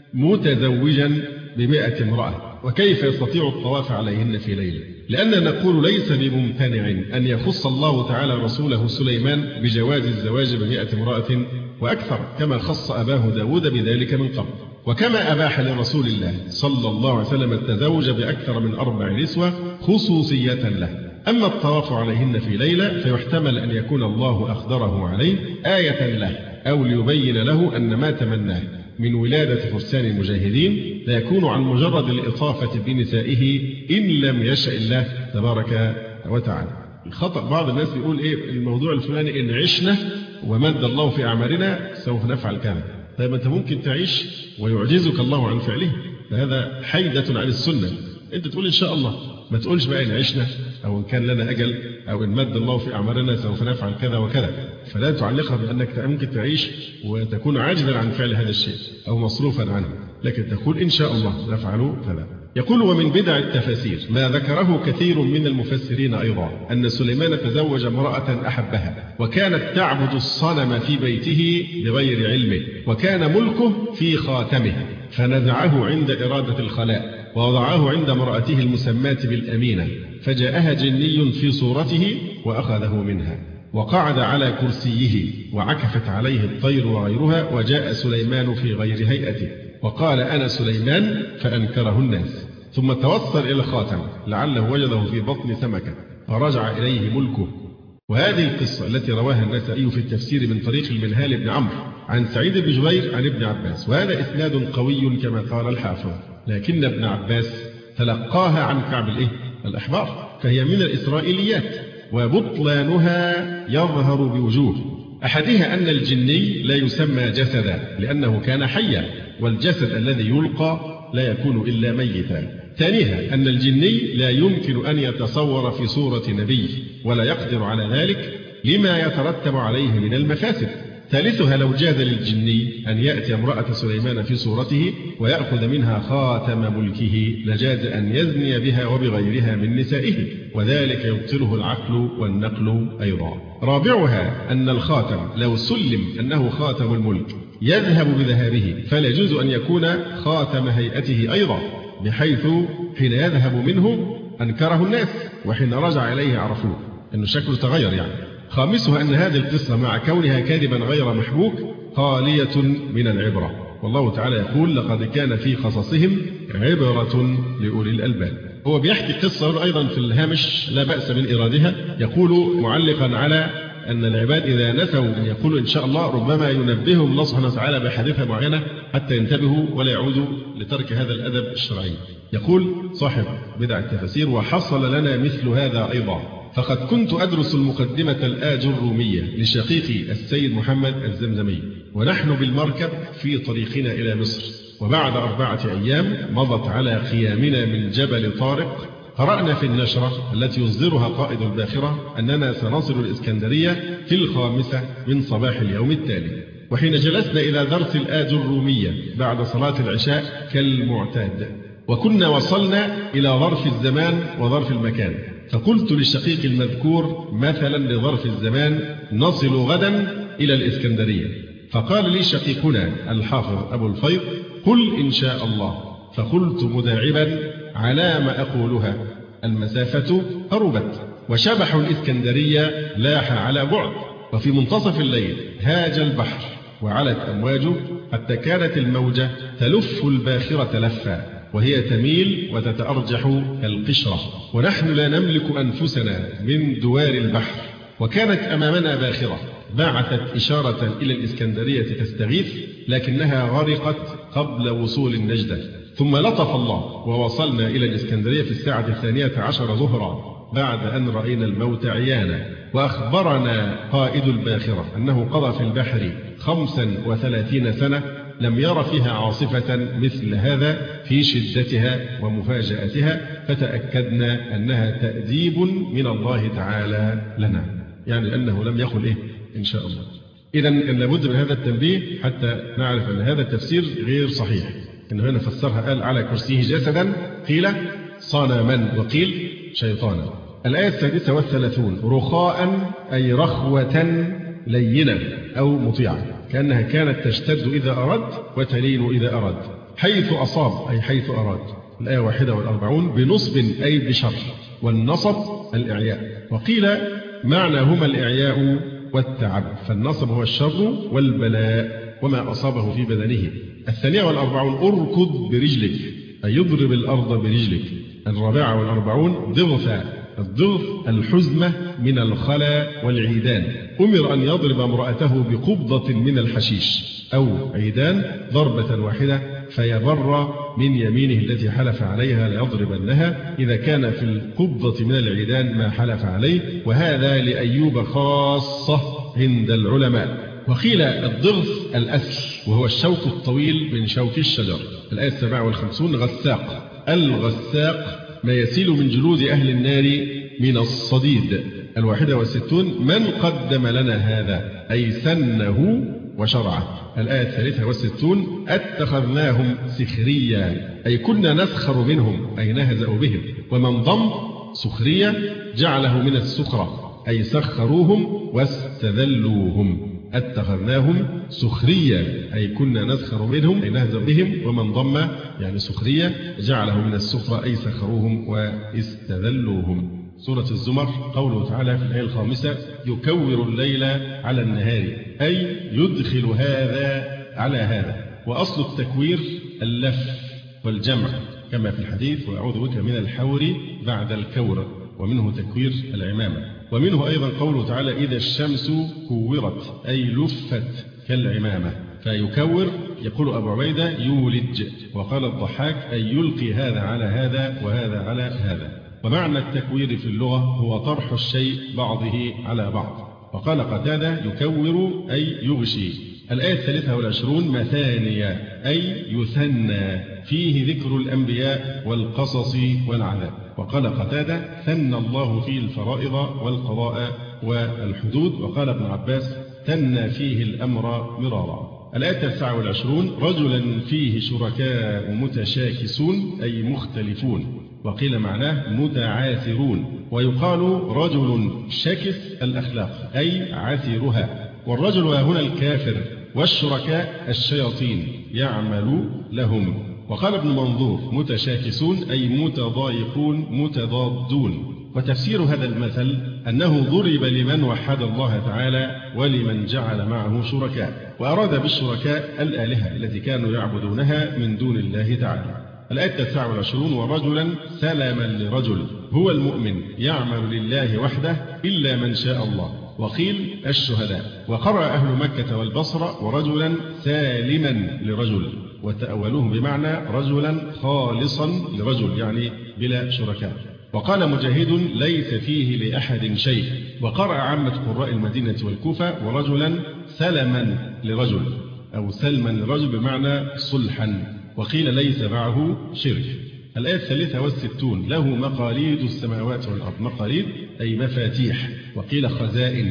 متزوجا بمائة امرأة وكيف يستطيع الطواف عليهن في ليلة، لأننا نقول ليس بممتنع أن يخص الله تعالى رسوله سليمان بجواز الزواج بمائة امرأة وأكثر، كما خص أباه داود بذلك من قبل، وكما أباح لرسول الله صلى الله عليه وسلم التزوج بأكثر من أربع نسوة خصوصية له. أما الطواف عليهن في ليلة فيحتمل أن يكون الله أخدره عليه آية له، أو ليبين له أن ما تمناه من ولادة فرسان المجاهدين لا يكون عن مجرد الإطافة بنسائه إن لم يشاء الله تبارك وتعالى. الخطأ بعض الناس يقول إيه الموضوع الفلاني إن عشنا ومد الله في أعمارنا سوف نفعل كذا. طيب أنت ممكن تعيش ويعجزك الله عن فعله، فهذا حيدة عن السنة. أنت تقول إن شاء الله، ما تقولش بقى إن عشنا أو إن كان لنا أجل أو إن مد الله في أعمارنا سوف نفعل كذا وكذا، فلا تعلقها بأنك ممكن تعيش وتكون عاجزا عن فعل هذا الشيء أو مصروفا عنه، لكن تقول إن شاء الله نفعل كذا. يقول: ومن بدع التفاسير ما ذكره كثير من المفسرين أيضا أن سليمان تزوج امرأة أحبها، وكانت تعبد الصنم في بيته بغير علمه، وكان ملكه في خاتمه، فنزعه عند إرادة الخلاء ووضعه عند امرأته المسماة بالأمينة، فجاءها جني في صورته وأخذه منها، وقعد على كرسيه وعكفت عليه الطير وغيرها، وجاء سليمان في غير هيئته وقال: أنا سليمان، فأنكره الناس، ثم توصل إلى الخاتم لعله وجده في بطن سمكة فرجع إليه ملكه. وهذه القصة التي رواها النسائي في التفسير من طريق المنهال بن عمرو عن سعيد بن جبير عن ابن عباس، وهذا إسناد قوي كما قال الحافظ، لكن ابن عباس تلقاها عن كعب الإيه؟ الأحبار، فهي من الإسرائيليات، وبطلانها يظهر بوجوه. أحدها أن الجني لا يسمى جسدا لأنه كان حيا، والجسد الذي يلقى لا يكون إلا ميتا. ثانيها أن الجني لا يمكن أن يتصور في صورة نبي ولا يقدر على ذلك لما يترتب عليه من المفاسد. ثالثها لو جاز للجني أن يأتي امرأة سليمان في صورته ويأخذ منها خاتم ملكه لجاز أن يزني بها وبغيرها من نسائه، وذلك يبطله العقل والنقل أيضا. رابعها أن الخاتم لو سلم أنه خاتم الملك يذهب بذهابه، فلا يجوز أن يكون خاتم هيئته أيضا، بحيث حين يذهب منه أنكره الناس، وحين رجع إليه عرفوه أنه شكله تغير يعني. خامسها أن هذه القصة مع كونها كاذبا غير محبوك خالية من العبرة، والله تعالى يقول: لقد كان في قصصهم عبرة لأولي الألباب. هو بيحكي قصة أيضا في الهامش لا بأس من إرادها، يقول معلقا على أن العباد إذا نسوا أن يقولوا إن شاء الله ربما ينبههم الله سبحانه وتعالى بحادثة معينة حتى ينتبهوا ولا يعودوا لترك هذا الأدب الشرعي. يقول صاحب بدع التفاسير: وحصل لنا مثل هذا أيضا، فقد كنت أدرس المقدمة الآج الرومية لشقيقي السيد محمد الزمزمي ونحن بالمركب في طريقنا إلى مصر، وبعد أربعة أيام مضت على خيامنا من جبل طارق قرأنا في النشرة التي يصدرها قائد الباخرة أننا سنصل الإسكندرية في الخامسة من صباح اليوم التالي. وحين جلسنا إلى درس الآج الرومية بعد صلاة العشاء كالمعتاد، وكنا وصلنا إلى ظرف الزمان وظرف المكان، فقلت للشقيق المذكور مثلا لظرف الزمان: نصل غدا إلى الإسكندرية. فقال لي شقيقنا الحافظ أبو الفيض: قل إن شاء الله. فقلت مداعبا على ما أقولها: المسافة قربت، وشبح الإسكندرية لاح على بعد، وفي منتصف الليل هاج البحر وعلت أمواجه حتى كانت الموجة تلف الباخرة لفا، وهي تميل وتتأرجح كالقشرة، ونحن لا نملك أنفسنا من دوار البحر، وكانت أمامنا باخرة بعثت إشارة إلى الإسكندرية تستغيث، لكنها غرقت قبل وصول النجدة، ثم لطف الله ووصلنا إلى الإسكندرية في الساعة الثانية عشر ظهرا بعد أن رأينا الموت عيانا. وأخبرنا قائد الباخرة أنه قضى في البحر خمسا وثلاثين سنة لم ير فيها عاصفة مثل هذا في شدتها ومفاجأتها، فتأكدنا أنها تأديب من الله تعالى لنا، يعني أنه لم يقل إيه إن شاء الله. إذن لابد من هذا التنبيه حتى نعرف أن هذا التفسير غير صحيح. إنه هنا فسرها قال: على كرسيه جسدا، قيل صنما، وقيل شيطانا. الآية السادسة والثلاثون: رخاء أي رخوة لينة أو مطيعة، كأنها كانت تشتد إذا أراد وتلين إذا أراد. حيث أصاب أي حيث أراد. الآية واحدة والأربعون: بنصب أي بشر، والنصب الإعياء. وقيل معناهما الإعياء والتعب، فالنصب هو الشر والبلاء وما أصابه في بدنه. الثانية والأربعون: أركض برجلك أي يضرب الأرض برجلك. الرابعة والأربعون: ضغثا، الضغث الحزمة من الخلا والعيدان، أمر أن يضرب امرأته بقبضة من الحشيش أو عيدان ضربة واحدة فيبر من يمينه التي حلف عليها ليضربنها إذا كان في القبضة من العيدان ما حلف عليه، وهذا لأيوب خاصة عند العلماء. وقيل الضغث الأسل وهو الشوك الطويل من شوك الشجر. الآية السابعة والخمسون: غساق، الغساق ما يسيل من جلود أهل النار من الصديد. الواحدة والستون: من قدم لنا هذا أي سنه وشرعه. الآية الثالثة والستون اتخذناهم سخريا أي كنا نسخر منهم أي نهزأ بهم. ومن ضم سخرية جعله من السخرة أي سخروهم واستذلوهم. اتخذناهم سخريا أي كنا نسخر منهم أي نهزأ بهم. ومن ضم يعني سخرية جعله من السخرة أي سخروهم واستذلوهم. سورة الزمر قوله تعالى في الآية الخامسة يكور الليل على النهار أي يدخل هذا على هذا. وأصل التكوير اللف والجمع كما في الحديث وأعوذ بك من الحور بعد الكور، ومنه تكوير العمامة. ومنه أيضا قوله تعالى إذا الشمس كورت أي لفت كالعمامة. فيكور يقول أبو عبيدة يولج، وقال الضحاك أي يلقي هذا على هذا وهذا على هذا. ومعنى التكوير في اللغة هو طرح الشيء بعضه على بعض. وقال قتادة يكور أي يغشي. الآية الثالثة والعشرون مثانية أي يثنى فيه ذكر الأنبياء والقصص والعذاب. وقال قتادة ثنى الله فيه الفرائض والقضاء والحدود. وقال ابن عباس ثنى فيه الأمر مرارا. الآية التاسعة والعشرون رجلا فيه شركاء متشاكسون أي مختلفون. وقيل معناه متعاثرون. ويقال رجل شكس الأخلاق أي عاثرها. والرجل هنا الكافر والشركاء الشياطين يعمل لهم. وقال ابن منظور متشاكسون أي متضايقون متضادون. وتفسير هذا المثل أنه ضرب لمن وحد الله تعالى ولمن جعل معه شركاء، وأراد بالشركاء الآلهة التي كانوا يعبدونها من دون الله تعالى. الآية التاسعة والعشرون ورجلا سلما لرجل هو المؤمن يعمل لله وحده إلا من شاء الله. وقيل الشهداء. وقرأ أهل مكة والبصرة ورجلا سالما لرجل، وتأولوه بمعنى رجلا خالصا لرجل يعني بلا شركاء. وقال مجاهد ليس فيه لأحد شيء. وقرأ عامة قراء المدينة والكوفة ورجلا سلما لرجل أو سلما لرجل بمعنى صلحا. وقيل ليس معه شرك. الآية الثالثة والستون له مقاليد السماوات والأرض. مقاليد أي مفاتيح. وقيل خزائن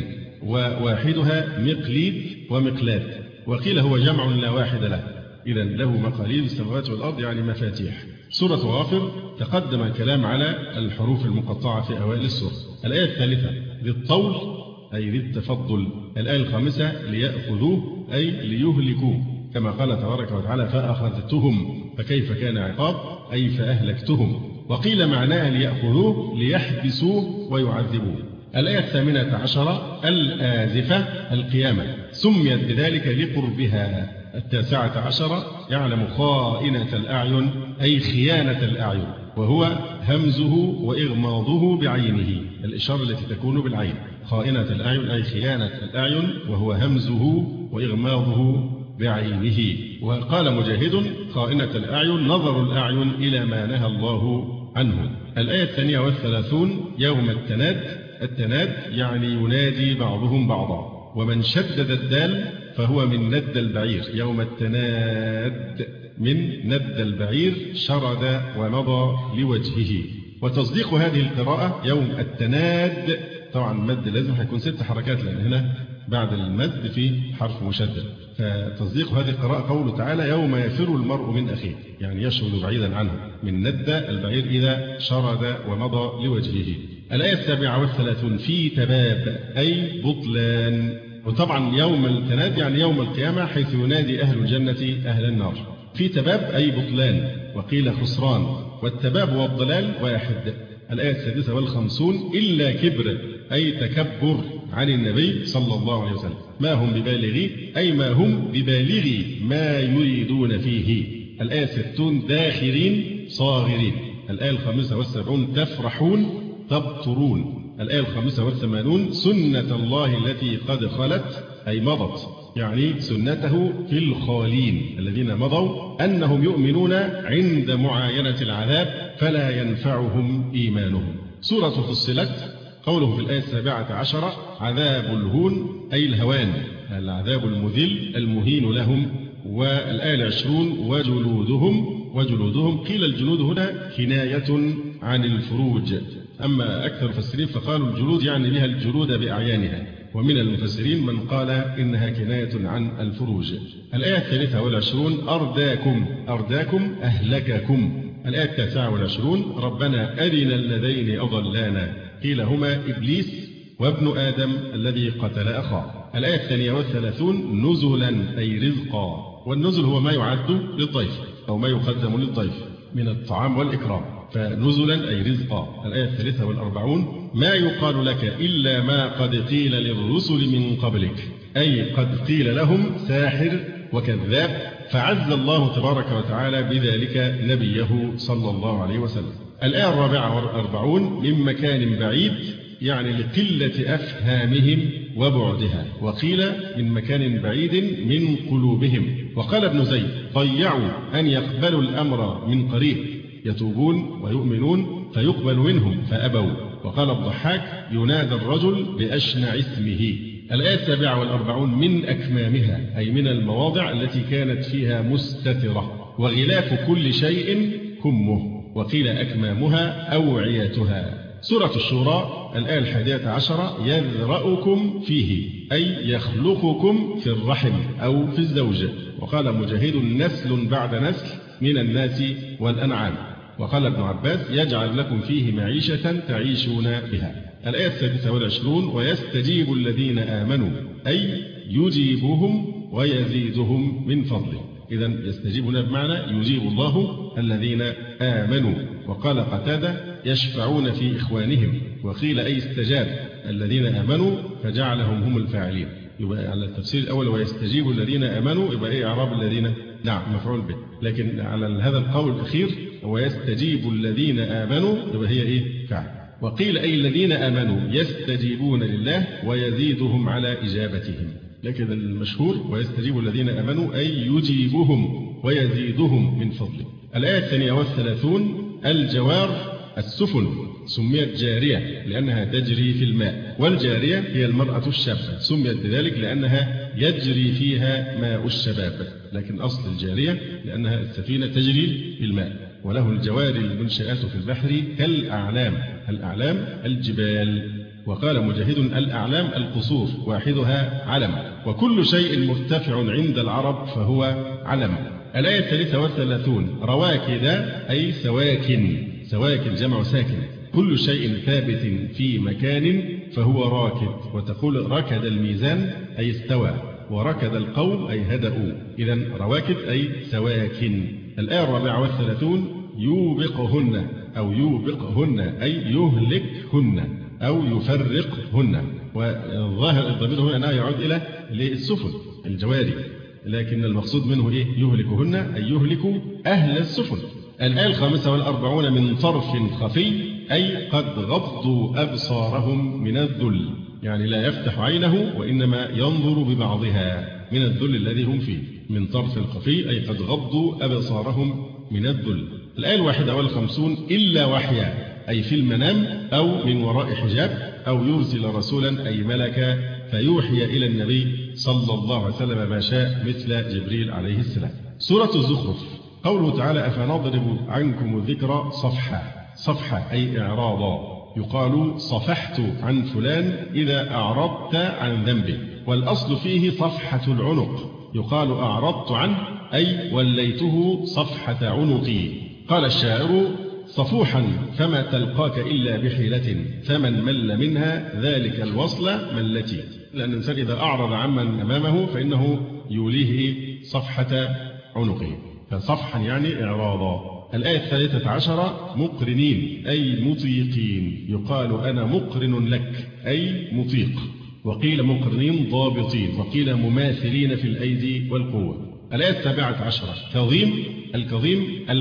وواحدها مقليد ومقلاد. وقيل هو جمع لا واحد له. إذا له مقاليد السماوات والأرض يعني مفاتيح. سورة غافر تقدم الكلام على الحروف المقطعة في أوائل السورة. الآية الثالثة ذي الطول أي ذي التفضل. الآية الخامسة ليأخذوه أي ليهلكوه كما قال تبارك وتعالى فأخذتهم فكيف كان عقاب أي فأهلكتهم. وقيل معناها ليأخذوه ليحبسوه ويعذبوه. الآية الثامنة عشرة الآزفة القيامة سميت بذلك لقربها. التاسعة عشرة يعلم خائنة الأعين أي خيانة الأعين، وهو همزه وإغماضه بعينه الإشارة التي تكون بالعين. خائنة الأعين أي خيانة الأعين وهو همزه وإغماضه بعينه. وقال مجاهد خائنة الأعين نظر الأعين إلى ما نهى الله عنه. الآية الثانية والثلاثون يوم التناد. التناد يعني ينادي بعضهم بعضا. ومن شدد الدال فهو من ند البعير. يوم التناد من ند البعير شرد ومضى لوجهه. وتصديق هذه القراءة يوم التناد طبعا مد لازم هيكون ست حركات لأن هنا بعد المد في حرف مشدد. فتصديق هذه القراءة قوله تعالى يوم يفر المرء من أخيه يعني يشرد بعيدا عنه من ند البعير إذا شرد ومضى لوجهه. الآية السابعة والثلاثون في تباب أي بطلان. وطبعا يوم التناد يعني يوم القيامة حيث ينادي أهل الجنة أهل النار. في تباب أي بطلان. وقيل خسران. والتباب والضلال واحد. الآية السادسة والخمسون إلا كبر أي تكبر عن النبي صلى الله عليه وسلم. ما هم ببالغي أي ما هم ببالغي ما يريدون فيه. الآية ستون داخرين صاغرين. الآية الخامسة والسبعون تفرحون تبطرون. الآية الخامسة والثمانون سنة الله التي قد خلت أي مضت يعني سنته في الخالين الذين مضوا أنهم يؤمنون عند معاينة العذاب فلا ينفعهم إيمانهم. سورة فصلت قوله في الآية السابعة عشرة عذاب الهون أي الهوان العذاب المذل المهين لهم. والآية العشرون وجلودهم. وجلودهم قيل الجلود هنا كناية عن الفروج. أما أكثر المفسرين فقالوا الجلود يعني بها الجلود بأعيانها ومن المفسرين من قال إنها كناية عن الفروج. الآية الثالثة والعشرون أرداكم، أرداكم أهلككم. الآية التاسعة والعشرون ربنا أرنا اللذين أضلانا، قيل هما إبليس وابن آدم الذي قتل أخاه. الآية الثانية والثلاثون نزلا أي رزقا، والنزل هو ما يعد للضيف أو ما يقدم للضيف من الطعام والإكرام، فنزلا أي رزقا. الآية الثالثة والأربعون ما يقال لك إلا ما قد قيل للرسل من قبلك، أي قد قيل لهم ساحر وكذاب، فعز الله تبارك وتعالى بذلك نبيه صلى الله عليه وسلم. الآية الرابعة والأربعون من مكان بعيد، يعني لقلة أفهامهم وبعدها، وقيل من مكان بعيد من قلوبهم. وقال ابن زيد ضيعوا أن يقبلوا الأمر من قريب، يتوبون ويؤمنون فيقبل منهم فأبوا. وقال الضحاك ينادى الرجل بأشنع اسمه. الآية السابعة والأربعون من أكمامها، أي من المواضع التي كانت فيها مستترة. وغلاف كل شيء كمه، وقيل أكمامها أوعيتها. سورة الشورى الآية الحادية عشرة يذرأكم فيه، أي يخلقكم في الرحم أو في الزوج. وقال مجاهد نسل بعد نسل من الناس والأنعام. وقال ابن عباس يجعل لكم فيه معيشة تعيشون بها. الآية السادسة والعشرون ويستجيب الذين آمنوا، أي يجيبهم ويزيدهم من فضله. إذا يستجيبون بمعنى يجيب الله الذين آمنوا. وقال قتادة يشفعون في إخوانهم، وقيل أي استجاب الذين آمنوا فجعلهم هم الفاعلين. يبقى على التفسير الأول ويستجيب الذين آمنوا يبقى إيه إعراب الذين؟ نعم مفعول به. لكن على هذا القول الأخير ويستجيب الذين آمنوا يبقى هي إيه؟ فاعل. وقيل أي الذين آمنوا يستجيبون لله ويزيدهم على إجابتهم. لكن المشهور ويستجيب الذين آمنوا أي يجيبهم ويزيدهم من فضله. الآية الثانية والثلاثون الجوار السفن سميت جارية لأنها تجري في الماء، والجارية هي المرأة الشابة سميت بذلك لأنها يجري فيها ماء الشباب، لكن أصل الجارية لأنها السفينة تجري في الماء. وله الجوار المنشآت في البحر كالأعلام، الأعلام الجبال. وقال مجاهد الأعلام القصور واحدها علم، وكل شيء مرتفع عند العرب فهو علم. الآية الثالثة والثلاثون رواكد أي سواكن، سواكن جمع ساكن. كل شيء ثابت في مكان فهو راكد. وتقول ركد الميزان أي استوى، وركد القوم أي هدأوا. إذا رواكد أي سواكن. الآية الرابعة والثلاثون يوبقهن أو يوبقهن أي يهلكهن أو يفرقهن. والظاهر الضمير هنا أنه يعود إلى السفن الجواري، لكن المقصود منه إيه؟ يهلكهن أي يهلك أهل السفن. الآية الخامسة والأربعون من طرف خفي أي قد غضوا أبصارهم من الذل، يعني لا يفتح عينه وإنما ينظر ببعضها من الذل الذي هم فيه. من طرف خفي أي قد غضوا أبصارهم من الذل. الآية الواحدة والخمسون إلا وحيا أي في المنام أو من وراء حجاب، أو يرسل رسولا أي ملكا فيوحي إلى النبي صلى الله عليه وسلم ما شاء مثل جبريل عليه السلام. سورة الزخرف قوله تعالى أفنضرب عنكم الذكر صفحا، صفحا أي إعراضا. يقال صفحت عن فلان إذا أعرضت عن ذنبه، والأصل فيه صفحة العنق. يقال أعرضت عنه أي وليته صفحة عنقي. قال الشاعر صفوحا فما تلقاك إلا بحيلة، فمن مل منها ذلك الوصل ملتي. لأن الإنسان إذا أعرض عمن أمامه فإنه يوليه صفحة عنقه، فصفحا يعني إعراضا. الآية الثالثة عشرة مقرنين أي مطيقين. يقال أنا مقرن لك أي مطيق. وقيل مقرنين ضابطين، وقيل مماثلين في الأيدي والقوة. الآية السابعة عشرة كظيم. الكظيم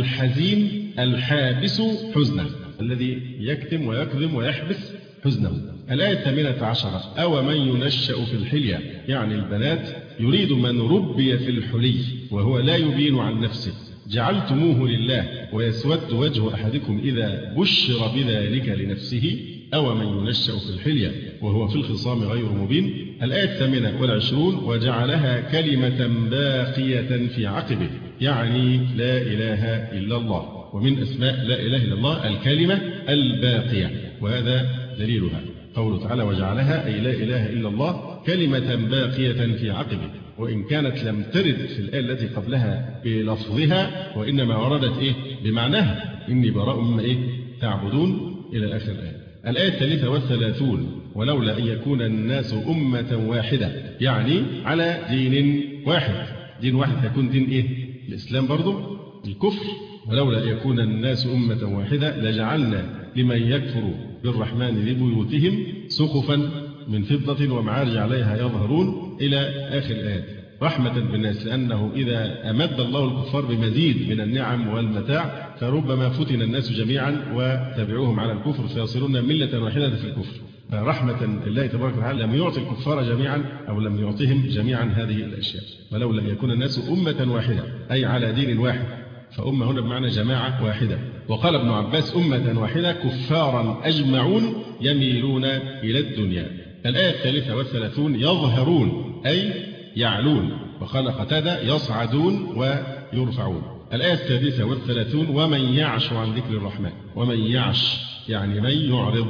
الحزين الحابس حزنه، الذي يكتم ويكظم ويحبس حزنه. الآية الثامنة عشرة أو من ينشأ في الحلية، يعني البنات. يريد من ربي في الحلي وهو لا يبين عن نفسه. جعلتموه لله ويسود وجه أحدكم إذا بشر بذلك لنفسه، أو من ينشأ في الحلية وهو في الخصام غير مبين. الآية الثامنة والعشرون وجعلها كلمة باقية في عقبه، يعني لا إله إلا الله. ومن أسماء لا إله إلا الله الكلمة الباقية، وهذا دليلها. قوله تعالى وجعلها أي لا إله إلا الله كلمة باقية في عقبه، وإن كانت لم ترد في الآية التي قبلها بلفظها وإنما وردت إيه بمعناها إني براء مما إيه تعبدون إلى آخر الآية. الآية الثالثة والثلاثون ولولا أن يكون الناس أمة واحدة، يعني على دين واحد. دين واحد هيكون دين إيه؟ الإسلام برضو الكفر. ولولا أن يكون الناس أمة واحدة لجعلنا لمن يكفر بالرحمن لبيوتهم سقفا من فضة ومعارج عليها يظهرون إلى آخر الآية، رحمة بالناس، لأنه إذا أمد الله الكفار بمزيد من النعم والمتاع فربما فتن الناس جميعا وتبعوهم على الكفر فيصيرون ملة واحدة في الكفر. فرحمة الله تبارك وتعالى لم يعطي الكفار جميعا أو لم يعطهم جميعا هذه الأشياء. ولولا أن يكون الناس أمة واحدة أي على دين واحد، فأمة هنا بمعنى جماعة واحدة. وقال ابن عباس أمة واحدة كفارا أجمعون يميلون إلى الدنيا. الآية الثالثة والثلاثون يظهرون أي يعلون، وقال قتادة يصعدون ويرفعون. الآية السادسة والثلاثون ومن يعش عن ذكر الرحمن. ومن يعش يعني من يعرض،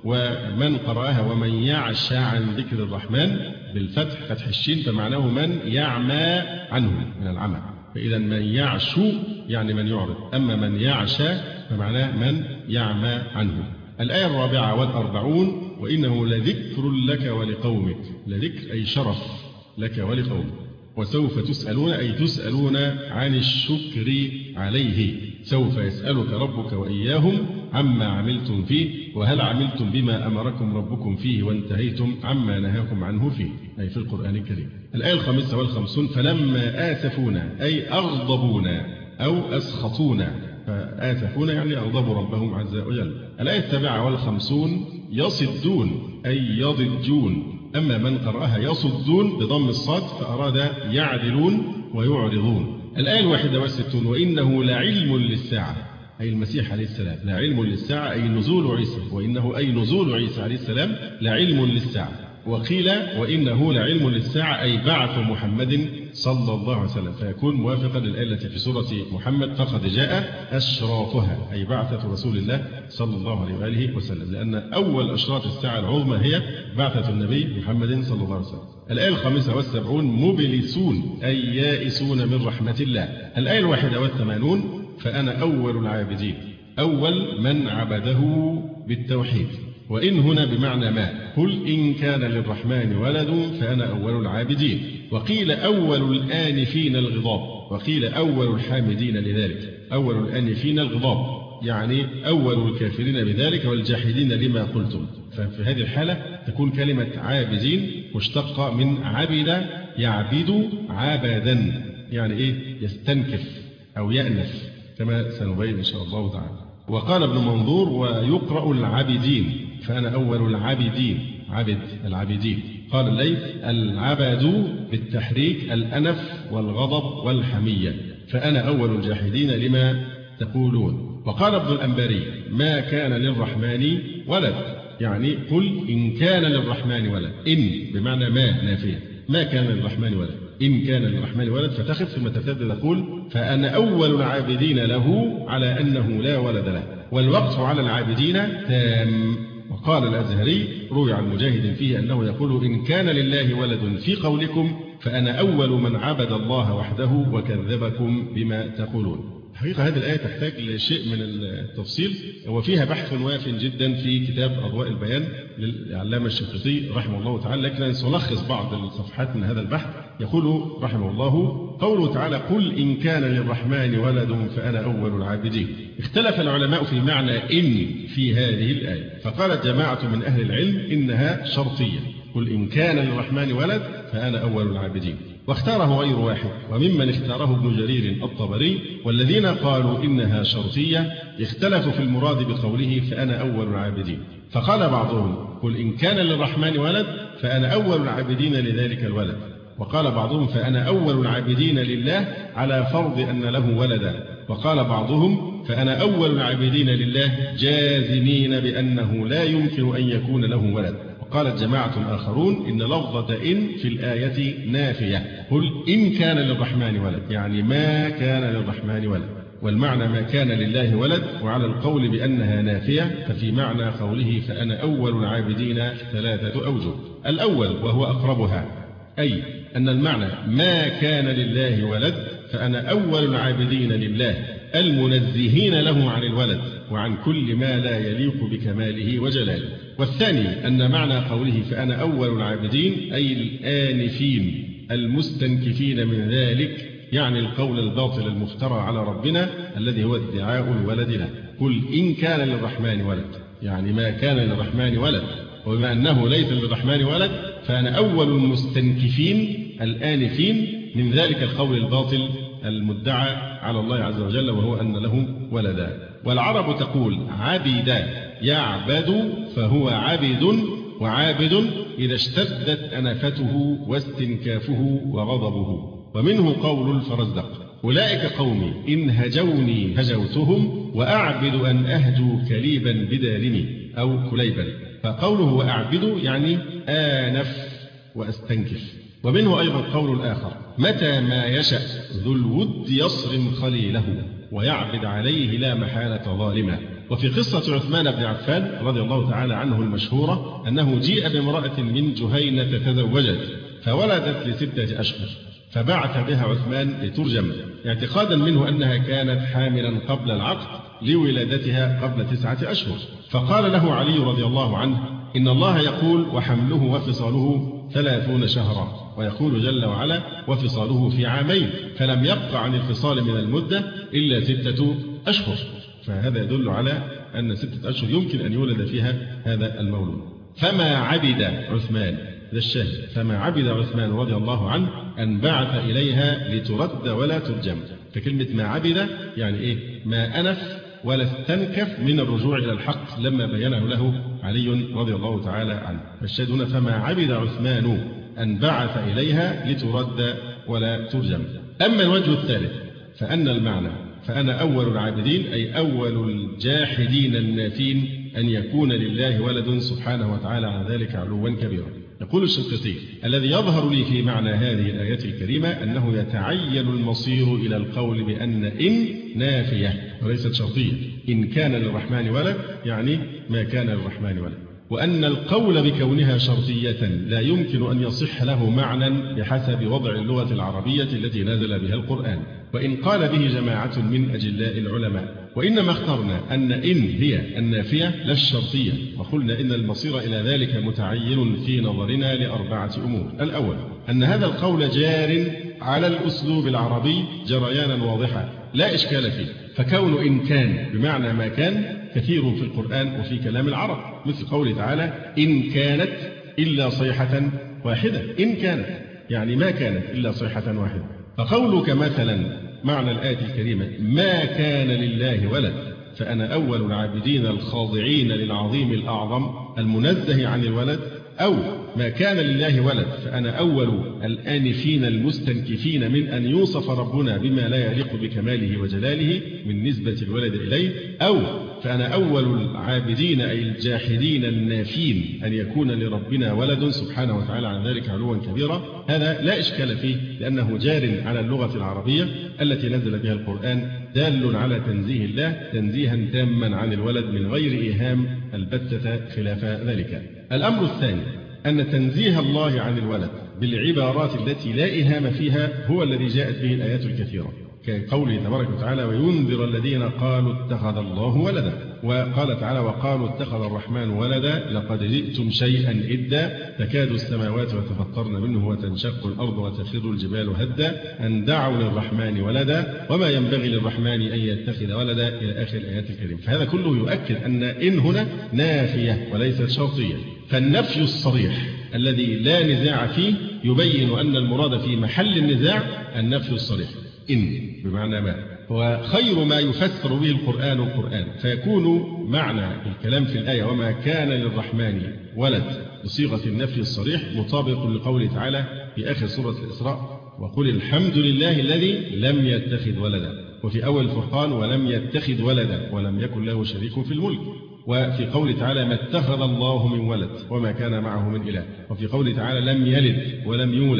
ومن قرأها ومن يعش عن ذكر الرحمن بالفتح فتح الشين فمعناه من يعمى عنه من العمى، فإذا من يعش يعني من يعرض، أما من يعش فمعناه من يعمى عنه. الآية الرابعة والأربعون وإنه لذكر لك ولقومك. لذكر أي شرف لك ولقومك. وسوف تسألون أي تسألون عن الشكر عليه. سوف يسألك ربك وإياهم عما عملتم فيه وهل عملتم بما أمركم ربكم فيه وانتهيتم عما نهاكم عنه فيه، أي في القرآن الكريم. الآية الخامسة والخمسون فلما آسفونا أي أغضبونا أو أسخطونا. فآسفونا يعني أغضبوا ربهم عز وجل. الآية السابعة والخمسون يصدون أي يضجون، أما من قرأها يصدون بضم الصاد فأراد يعدلون ويعرضون. الآية الواحدة والستون وإنه لعلم للساعة أي المسيح عليه السلام، لعلم للساعة أي نزول عيسى، وإنه أي نزول عيسى عليه السلام لعلم للساعة. وقيل وإنه لعلم للساعة أي بعث محمد صلى الله عليه وسلم، فيكون موافقا للآية التي في سورة محمد فقد جاء أشراطها أي بعثة رسول الله صلى الله عليه وآله وسلم، لأن أول أشراط الساعة العظمى هي بعثة النبي محمد صلى الله عليه وسلم. الآية الخامسة والسبعون مبلسون أي يائسون من رحمة الله. الآية الواحدة والثمانون فأنا أول العابدين، أول من عبده بالتوحيد، وإن هنا بمعنى ما. قل إن كان للرحمن ولد فأنا أول العابدين. وقيل أول الآنفين الغضاب، وقيل أول الحامدين لذلك. أول الآنفين الغضاب يعني أول الكافرين بذلك والجاحدين لما قلتم. ففي هذه الحالة تكون كلمة عابدين مشتقة من عبد يعبد عبدا، يعني إيه يستنكف أو يأنف كما سنبين إن شاء الله تعالى. وقال ابن منظور ويقرأ العابدين فأنا أول العابدين، عبد العابدين. قال الليث العبد بالتحريك الأنف والغضب والحمية، فأنا أول الجاحدين لما تقولون. وقال ابن الأنباري ما كان للرحمن ولد، يعني قل إن كان للرحمن ولد، إن بمعنى ما نافية، ما كان للرحمن ولد، إن كان للرحمن ولد فتخف ثم تبتدأ تقول فأنا أول العابدين له على أنه لا ولد له، والوقف على العابدين تام. وقال الأزهري روي عن مجاهد فيه أنه يقول إن كان لله ولد في قولكم فأنا أول من عبد الله وحده وكذبكم بما تقولون. حقيقة هذه الآية تحتاج لشيء من التفصيل، وفيها بحث واف جدا في كتاب أضواء البيان للعلامة الشنقيطي رحمه الله تعالى، لكن سنلخص بعض الصفحات من هذا البحث. يقول رحمه الله قوله تعالى قل إن كان للرحمن ولد فأنا أول العابدين. اختلف العلماء في معنى إن في هذه الآية، فقالت جماعة من أهل العلم إنها شرطية، قل إن كان للرحمن ولد فأنا أول العابدين، واختاره غير واحد، وممن اختاره ابن جرير الطبري. والذين قالوا إنها شرطية اختلفوا في المراد بقوله فأنا أول العابدين، فقال بعضهم قل إن كان للرحمن ولد فأنا أول العابدين لذلك الولد، وقال بعضهم فأنا أول العابدين لله على فرض أن له ولدا، وقال بعضهم فأنا أول العابدين لله جازمين بأنه لا يمكن أن يكون له ولد. قالت جماعة آخرون إن لفظة إن في الآية نافية، قل إن كان للرحمن ولد يعني ما كان للرحمن ولد. والمعنى ما كان لله ولد. وعلى القول بأنها نافية ففي معنى قوله فأنا أول العابدين ثلاثة أوجه. الأول وهو أقربها، أي أن المعنى ما كان لله ولد فأنا أول العابدين لله المنزهين له عن الولد وعن كل ما لا يليق بكماله وجلاله. والثاني أن معنى قوله فأنا أول العابدين أي الآنفين المستنكفين من ذلك، يعني القول الباطل المفترى على ربنا الذي هو ادعاء الولد له. قل إن كان للرحمن ولد، يعني ما كان للرحمن ولد، وبما أنه ليس للرحمن ولد فأنا أول المستنكفين الآنفين من ذلك القول الباطل المدعى على الله عز وجل وهو أن له ولدا. والعرب تقول عبد يعبد فهو عبد، وعابد إذا اشتدت أنفته واستنكافه وغضبه. ومنه قول الفرزدق أولئك قومي إن هجوني هجوتهم وأعبد أن أهجو كليبا بدالمي أو كليبا. فقوله وأعبد يعني آنف وأستنكف. ومنه أيضا قول الآخر متى ما يشأ ذو الود يصرم خليله ويعبد عليه لا محالة ظالما. وفي قصة عثمان بن عفان رضي الله تعالى عنه المشهورة أنه جيء بامرأة من جهينة تزوجت فولدت لستة أشهر، فبعث بها عثمان لترجم اعتقادا منه أنها كانت حاملا قبل العقد لولادتها قبل تسعة أشهر. فقال له علي رضي الله عنه إن الله يقول وحمله وفصاله ثلاثون شهرا، ويقول جل وعلا وفصاله في عامين، فلم يبق عن الفصال من المدة إلا ستة أشهر. فهذا يدل على أن ستة أشهر يمكن أن يولد فيها هذا المولود. فما عبد عثمان، ذا الشاهد، فما عبد عثمان رضي الله عنه أن بعث إليها لترد ولا ترجم. فكلمة ما عبد يعني إيه؟ ما أنف ولا استنكف من الرجوع إلى الحق لما بينه له علي رضي الله تعالى عنه. فالشاهد هنا فما عبد عثمان أن بعث إليها لترد ولا ترجم. أما الوجه الثالث فأن المعنى فأنا أول العابدين أي أول الجاحدين النافين أن يكون لله ولد سبحانه وتعالى على ذلك علوا كبيرا. يقول الشنقيطي الذي يظهر لي في معنى هذه الآيات الكريمة أنه يتعين المصير إلى القول بأن إن نافية وليست شرطية. إن كان للرحمن ولد يعني ما كان للرحمن ولد، وأن القول بكونها شرطية لا يمكن أن يصح له معنى بحسب وضع اللغة العربية التي نزل بها القرآن، وإن قال به جماعة من أجلاء العلماء. وإنما اخترنا أن إن هي النافية لا الشرطية، وقلنا إن المصير إلى ذلك متعين في نظرنا لأربعة أمور. الأول أن هذا القول جار على الأسلوب العربي جريانا واضحا لا إشكال فيه، فكون إن كان بمعنى ما كان كثير في القرآن وفي كلام العرب، مثل قوله تعالى إن كانت إلا صيحة واحدة. إن كانت يعني ما كانت إلا صيحة واحدة. فقولك مثلا معنى الآية الكريمة ما كان لله ولد فأنا أول العابدين الخاضعين للعظيم الأعظم المنزه عن الولد، أو ما كان لله ولد فأنا أول الآنفين المستنكفين من أن يوصف ربنا بما لا يليق بكماله وجلاله من نسبة الولد إليه، أو فأنا أول العابدين أي الجاحدين النافين أن يكون لربنا ولد سبحانه وتعالى عن ذلك علوا كبيرا. هذا لا إشكال فيه لأنه جار على اللغة العربية التي نزل بها القرآن، دال على تنزيه الله تنزيها تاما عن الولد من غير إيهام البتة خلاف ذلك. الأمر الثاني أن تنزيه الله عن الولد بالعبارات التي لا إيهام فيها هو الذي جاءت به الآيات الكثيرة، كقوله تبارك وتعالى وينذر الذين قالوا اتخذ الله ولدا، وقال تعالى وقالوا اتخذ الرحمن ولدا لقد جئتم شيئا إدا تكاد السماوات يتفطرن منه وتنشق الأرض وتخر الجبال هدا أن دعوا للرحمن ولدا وما ينبغي للرحمن أن يتخذ ولدا إلى آخر الآيات الكريمة. فهذا كله يؤكد أن إن هنا نافية وليست شرطية. فالنفي الصريح الذي لا نزاع فيه يبين أن المراد في محل النزاع النفي الصريح إن بمعنى ما، وخير ما يفسر به القرآن القرآن، فيكون معنى الكلام في الآية وما كان للرحمن ولد بصيغة النفي الصريح مطابق لقوله تعالى في آخر سورة الإسراء وقل الحمد لله الذي لم يتخذ ولدا، وفي أول الفرقان ولم يتخذ ولدا ولم يكن له شريك في الملك، وفي قوله تعالى ما اتخذ الله من ولد وما كان معه من إله، وفي قوله تعالى لم يلد ولم يولد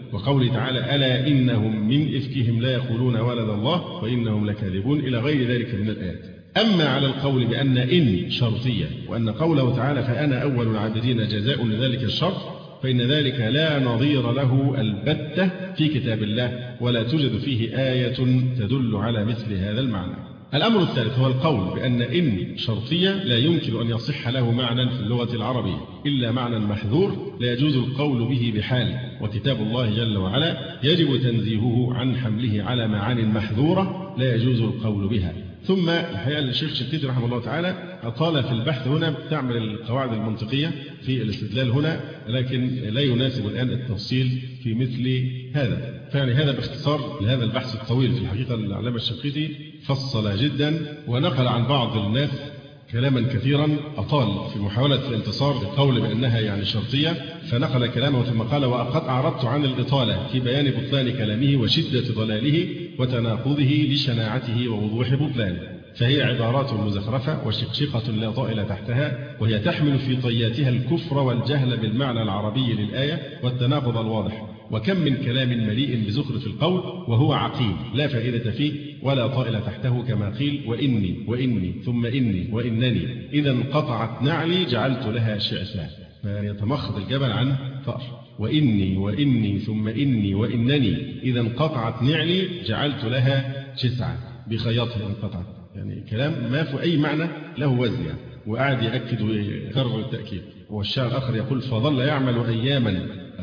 وقوله تعالى ألا إنهم من إفكهم لا يقولون ولد الله وإنهم لكاذبون إلى غير ذلك من الآيات. أما على القول بأن إن شرطية وأن قوله تعالى فأنا أول العابدين جزاء لذلك الشرط فإن ذلك لا نظير له البتة في كتاب الله ولا توجد فيه آية تدل على مثل هذا المعنى. الأمر الثالث هو القول بأن إن شرطية لا يمكن أن يصح له معنى في اللغة العربية إلا معنى محذور لا يجوز القول به بحال، وكتاب الله جل وعلا يجب تنزيهه عن حمله على معاني محذورة لا يجوز القول بها. ثم الحقيقة الشيخ شنقيطي رحمه الله تعالى أطال في البحث هنا بتعمل القواعد المنطقية في الاستدلال هنا، لكن لا يناسب الآن التفصيل في مثل هذا. فيعني هذا باختصار لهذا البحث الطويل. في الحقيقة العلامة الشنقيطي فصل جدا ونقل عن بعض الناس كلاما كثيرا أطال في محاولة الانتصار للقول بأنها يعني شرطية، فنقل كلامه ثم قال وقد أعرضت عن الإطالة في بيان بطلان كلامه وشدة ضلاله وتناقضه لشناعته ووضوح بطلانه، فهي عبارات مزخرفة وشقشقة لا طائل تحتها، وهي تحمل في طياتها الكفر والجهل بالمعنى العربي للآية والتناقض الواضح. وكم من كلام مليء بزخرف القول وهو عقيم لا فائدة فيه ولا طائل تحته، كما قيل وإني وإني ثم إني وإنني إذا انقطعت نعلي جعلت لها شعثا، فيتمخض الجبل عن فأر. وإني وإني ثم إني وإنني إذا انقطعت نعلي جعلت لها شسعا بخياطها انقطعت، يعني كلام ما في أي معنى له وزن يعني. وقعد يأكد ويكرر التأكيد. والشاعر الآخر يقول فظل يعمل أياما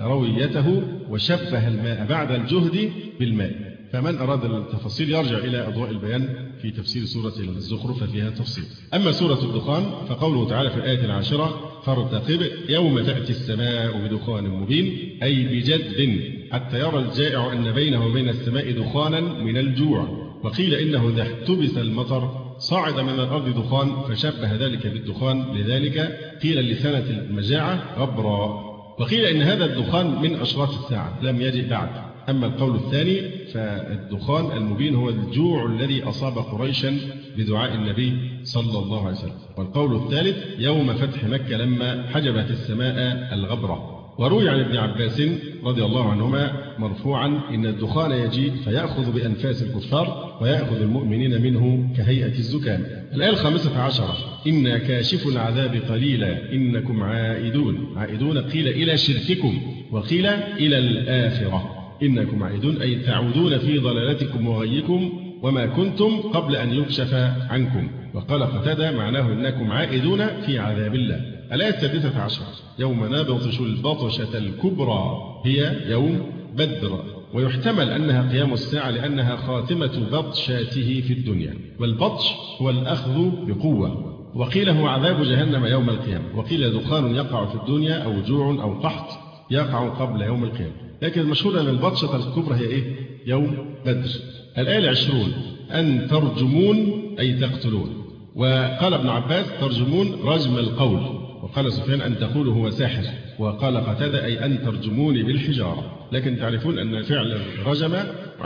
رويته وشبه الماء بعد الجهد بالماء. فمن أراد التفاصيل يرجع إلى أضواء البيان في تفسير سورة الزخرف ففيها تفصيل. أما سورة الدخان فقوله تعالى في الآية العاشرة فارتقب يوم تأتي السماء بدخان مبين أي بجد حتى يرى الجائع أن بينه وبين السماء دخانا من الجوع. وقيل إنه إذا احتبس المطر صعد من الأرض دخان فشبه ذلك بالدخان، لذلك قيل لسنة المجاعة غبرا. وقيل إن هذا الدخان من أشراط الساعة لم يجئ بعد. أما القول الثاني فالدخان المبين هو الجوع الذي أصاب قريشا بدعاء النبي صلى الله عليه وسلم. والقول الثالث يوم فتح مكة لما حجبت السماء الغبرة. وروي عن ابن عباس رضي الله عنهما مرفوعا إن الدخان يجيء فيأخذ بأنفاس الكفار ويأخذ المؤمنين منه كهيئة الزكام. الآية الخامسة عشرة إنا كاشف العذاب قليلا إنكم عائدون. عائدون قيل إلى شرككم وقيل إلى الآخرة. إنكم عائدون أي تعودون في ضلالتكم وغيكم وما كنتم قبل أن يكشف عنكم. وقال قتادة معناه إنكم عائدون في عذاب الله. الآية السادسة عشرة يوم نبطش البطشة الكبرى هي يوم بدر. ويحتمل أنها قيام الساعة لأنها خاتمة بطشاته في الدنيا، والبطش هو الأخذ بقوة. وقيل هو عذاب جهنم يوم القيامة. وقيل دخان يقع في الدنيا أو جوع أو قحط يقع قبل يوم القيامة. لكن المشهور أن البطشة الكبرى هي إيه؟ يوم بدر. الآية العشرون أن ترجمون أي تقتلون. وقال ابن عباس ترجمون رجم القول. وقال سفيان أن تقولوا هو ساحر. وقال قتادة أي أن ترجموني بالحجارة. لكن تعرفون أن فعل رجم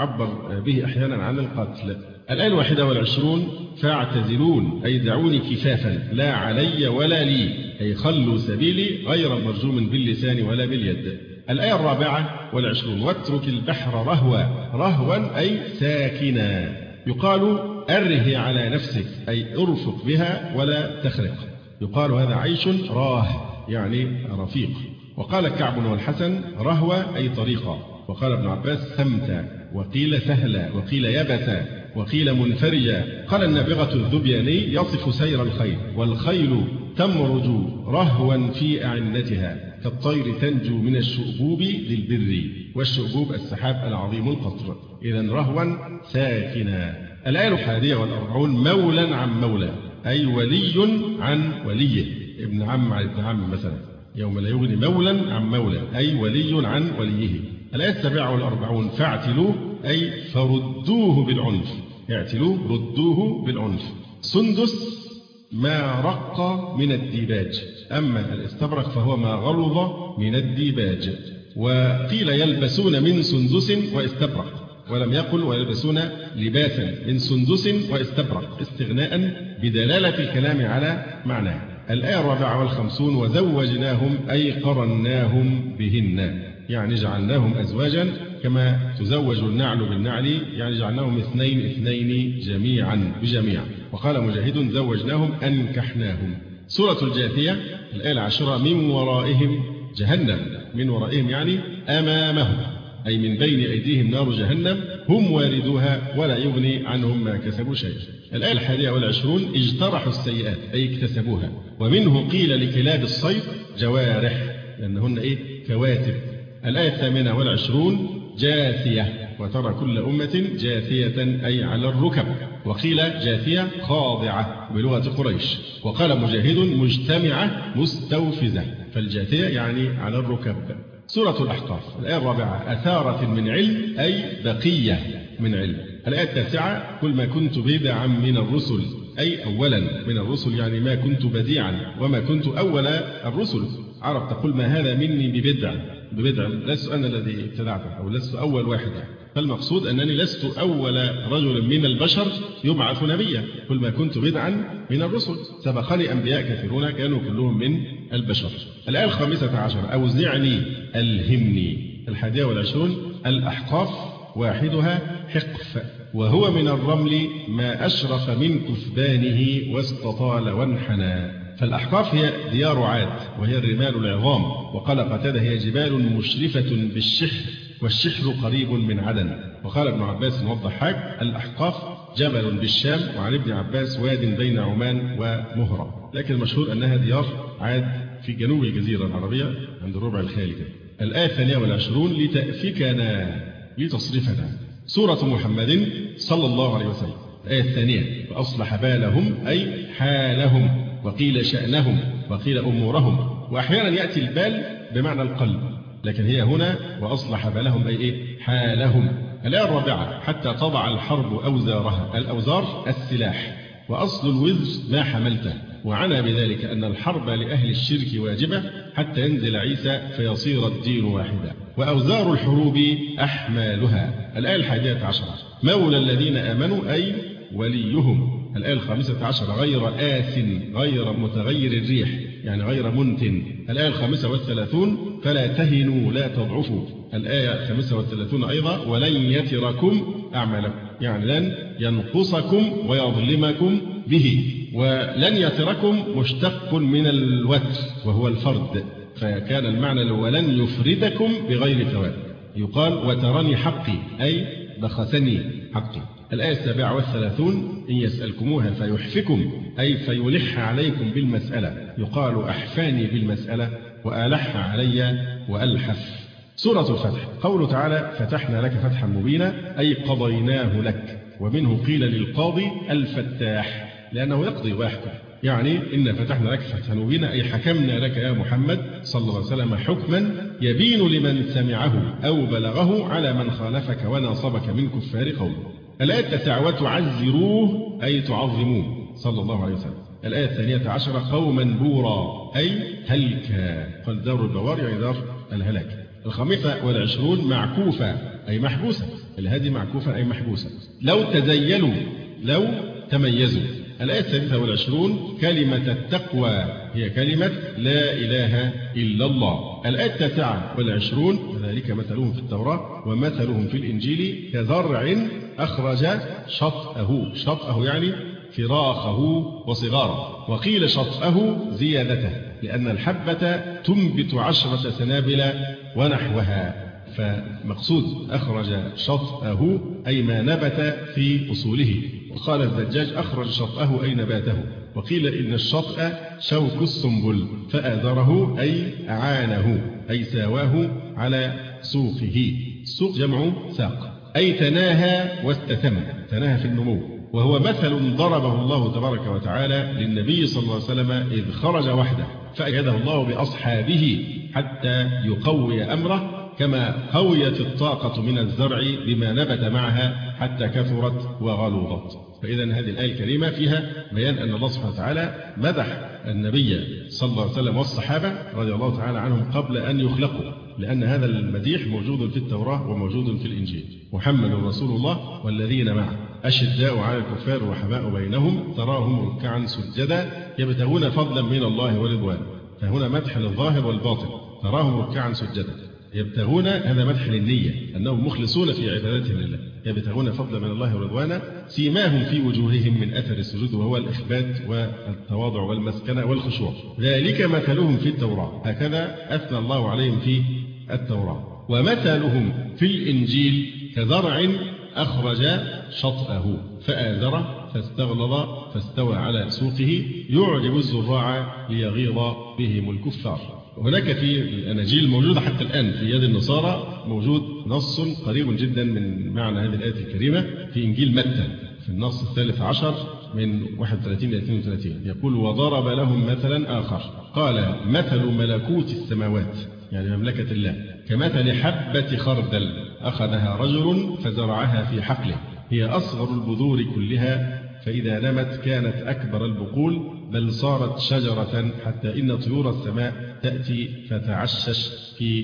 عبر به أحيانا عن القتل. الآية الواحدة والعشرون فاعتزلون أي دعوني كفافا لا علي ولا لي أي خلوا سبيلي غير مرجوم باللسان ولا باليد. الآية الرابعة والعشرون واترك البحر رهوا. رهوا أي ساكنا. يقال أره على نفسك أي ارفق بها ولا تخرق. يقال هذا عيش راه يعني رفيق. وقال كعب والحسن رهوة أي طريقة. وقال ابن عباس سمتا. وقيل سهلا وقيل يبتا وقيل منفرجا. قال النابغة الذبياني يصف سير الخيل والخيل تمرج رهوا في أعنتها كالطير تنجو من الشؤبوب للبر. والشؤبوب السحاب العظيم القطر. إذن رهوا ساكنا. الآية الحادية والأربعون مولا عن مولى أي ولي عن وليه. ابن عم عن ابن عم مثلا يوم لا يغني مولا عن مولى أي ولي عن وليه. الآية السابعة والأربعون فاعتلوه أي فردوه بالعنف. اعتلوه ردوه بالعنف. سندس ما رق من الديباج. أما الاستبرق فهو ما غلظ من الديباج. وقيل يلبسون من سندس واستبرق ولم يقل ويلبسون لباسا من سندس واستبرق استغناء بدلالة الكلام على معناه. الآية الرابعة والخمسون وزوجناهم أي قرناهم بهن. يعني جعلناهم أزواجا كما تزوج النعل بالنعل، يعني جعلناهم اثنين اثنين جميعا بجميع. وقال مجاهد زوجناهم أنكحناهم. سورة الجاثية الآية العاشرة من ورائهم جهنم. من ورائهم يعني أمامهم، أي من بين أيديهم نار جهنم هم واردوها ولا يغني عنهم ما كسبوا شيئا. الآية الحادية والعشرون اجترحوا السيئات أي اكتسبوها. ومنه قيل لكلاب الصيد جوارح لأنهن إيه كواتب. الآية الثامنة والعشرون جاثية وترى كل أمة جاثية أي على الركب. وقيل جاثية خاضعة بلغة قريش. وقال مجاهد مجتمعة مستوفزة، فالجاثية يعني على الركب. سورة الأحقاف الآية الرابعة أثارة من علم أي بقية من علم. الآية التاسعة قل ما كنت بدعا من الرسل أي أولا من الرسل، يعني ما كنت بديعا وما كنت أول الرسل. عرب تقول ما هذا مني ببدع، ببدع لست أنا الذي ابتدعته أو لست أول واحد، فالمقصود أنني لست أول رجل من البشر يبعث نبيا. قل ما كنت بدعا من الرسل سبقني أنبياء كثيرون كانوا كلهم من البشر. الآية الخامسة عشر أوزعني ألهمني. الحادية والعشرون الأحقاف واحدها حقف وهو من الرمل ما أشرف من كثبانه واستطال وانحنى. فالأحقاف هي ديار عاد وهي الرمال العظام. وقال قتادة هي جبال مشرفة بالشحر والشحر قريب من عدن. وقال ابن عباس والضحاك الأحقاف جبل بالشام، وعن ابن عباس واد بين عمان ومهرة، لكن المشهور أنها ديار عاد في جنوب الجزيرة العربية عند الربع الخالي. الآية الثانية والعشرون لتأفكنا لتصرفنا. سورة محمد صلى الله عليه وسلم الآية الثانية وأصلح بالهم أي حالهم، وقيل شأنهم وقيل أمورهم. وأحيانا يأتي البال بمعنى القلب، لكن هي هنا وأصلح بالهم أي إيه حالهم. الآية الرابعة حتى تضع الحرب أوزارها. الأوزار السلاح، وأصل الوزر ما حملته. وعنى بذلك أن الحرب لأهل الشرك واجبة حتى ينزل عيسى فيصير الدين واحدا. وأوزار الحروب أحمالها. الآية الحادية عشرة مولى الذين آمنوا أي وليهم. الآية الخامسة عشر غير آس غير متغير الريح يعني غير منتن. الآية الخامسة والثلاثون فلا تهنوا لا تضعفوا. الآية الخامسة والثلاثون أيضا ولن يتركم أعمالكم يعني لن ينقصكم ويظلمكم به. ولن يتركم مشتق من الوتر وهو الفرد، فكان المعنى ولن يفردكم بغير ثواب. يقال وترني حقي أي بخسني حقي. الآية السابعة والثلاثون إن يسألكموها فيحفكم أي فيلح عليكم بالمسألة. يقال أحفاني بالمسألة وألح علي وألحف. سورة الفتح قوله تعالى فتحنا لك فتحا مبينا أي قضيناه لك. ومنه قيل للقاضي الفتاح لأنه يقضي ويحكم، يعني إن فتحنا لك فتحا مبينا أي حكمنا لك يا محمد صلى الله عليه وسلم حكما يبين لمن سمعه أو بلغه على من خالفك وناصبك من كفار قومه. الآية التاسعة وتعزروه أي تعظموه صلى الله عليه وسلم. الآية الثانية عشرة قوما بورا أي هلكا. قال دار البوار يعني دار الهلاك. الخامسة والعشرون معكوفة أي محبوسة. الهادي معكوفة أي محبوسة. لو تزيلوا لو تميزوا. الآية الثالثة والعشرون كلمة التقوى هي كلمة لا إله إلا الله. الآية التاسعة والعشرون وذلك مثلهم في التوراة ومثلهم في الإنجيل كزرع أخرج شطأه. شطأه يعني فراخه وصغاره. وقيل شطأه زيادته لأن الحبة تنبت عشرة سنابل ونحوها، فمقصود أخرج شطأه أي ما نبت في أصوله. وقال الزجاج أخرج شطأه أي نباته. وقيل إن الشطأ شوك السنبل فآذره أي أعانه أي ساواه على سوقه. السوق جمع ساق أي تناهى واستتم، تناهى في النمو. وهو مثل ضربه الله تبارك وتعالى للنبي صلى الله عليه وسلم إذ خرج وحده فأجده الله بأصحابه حتى يقوي أمره كما قويت الطاقة من الزرع بما نبت معها حتى كثرت وغلظت. فإذا هذه الآية الكريمة فيها بيان أن الله سبحانه وتعالى مدح النبي صلى الله عليه وسلم والصحابة رضي الله تعالى عنهم قبل أن يخلقوا، لأن هذا المديح موجود في التوراة وموجود في الإنجيل. محمد رسول الله والذين معه أشداء على الكفار رحماء بينهم تراهم ركعا سجدا يبتغون فضلا من الله ورضوانه. فهنا مدح للظاهر والباطن. تراهم ركعا سجدا يبتغون، هذا مدح للنية أنهم مخلصون في عبادتهم لله، يبتغون فضلا من الله ورضوانا سيماهم في وجوههم من أثر السجود، وهو الإخبات والتواضع والمسكنة والخشوع، ذلك مثلهم في التوراة، هكذا أثنى الله عليهم في التوراة. ومثلهم في الإنجيل كزرع أخرج شطأه فآزره فاستغلظ فاستوى على سوقه يعجب الزراع ليغيظ بهم الكفار. هناك في الأناجيل الموجودة حتى الآن في يد النصارى موجود نص قريب جدا من معنى هذه الآية الكريمة في إنجيل متى في النص الثالث عشر من واحد وثلاثين إلى اثنين وثلاثين، يقول: وضرب لهم مثلا آخر قال مثل ملكوت السماوات، يعني مملكة الله، كمثل حبة خردل أخذها رجل فزرعها في حقله، هي أصغر البذور كلها، فإذا نمت كانت أكبر البقول، بل صارت شجرة حتى إن طيور السماء تأتي فتعشش في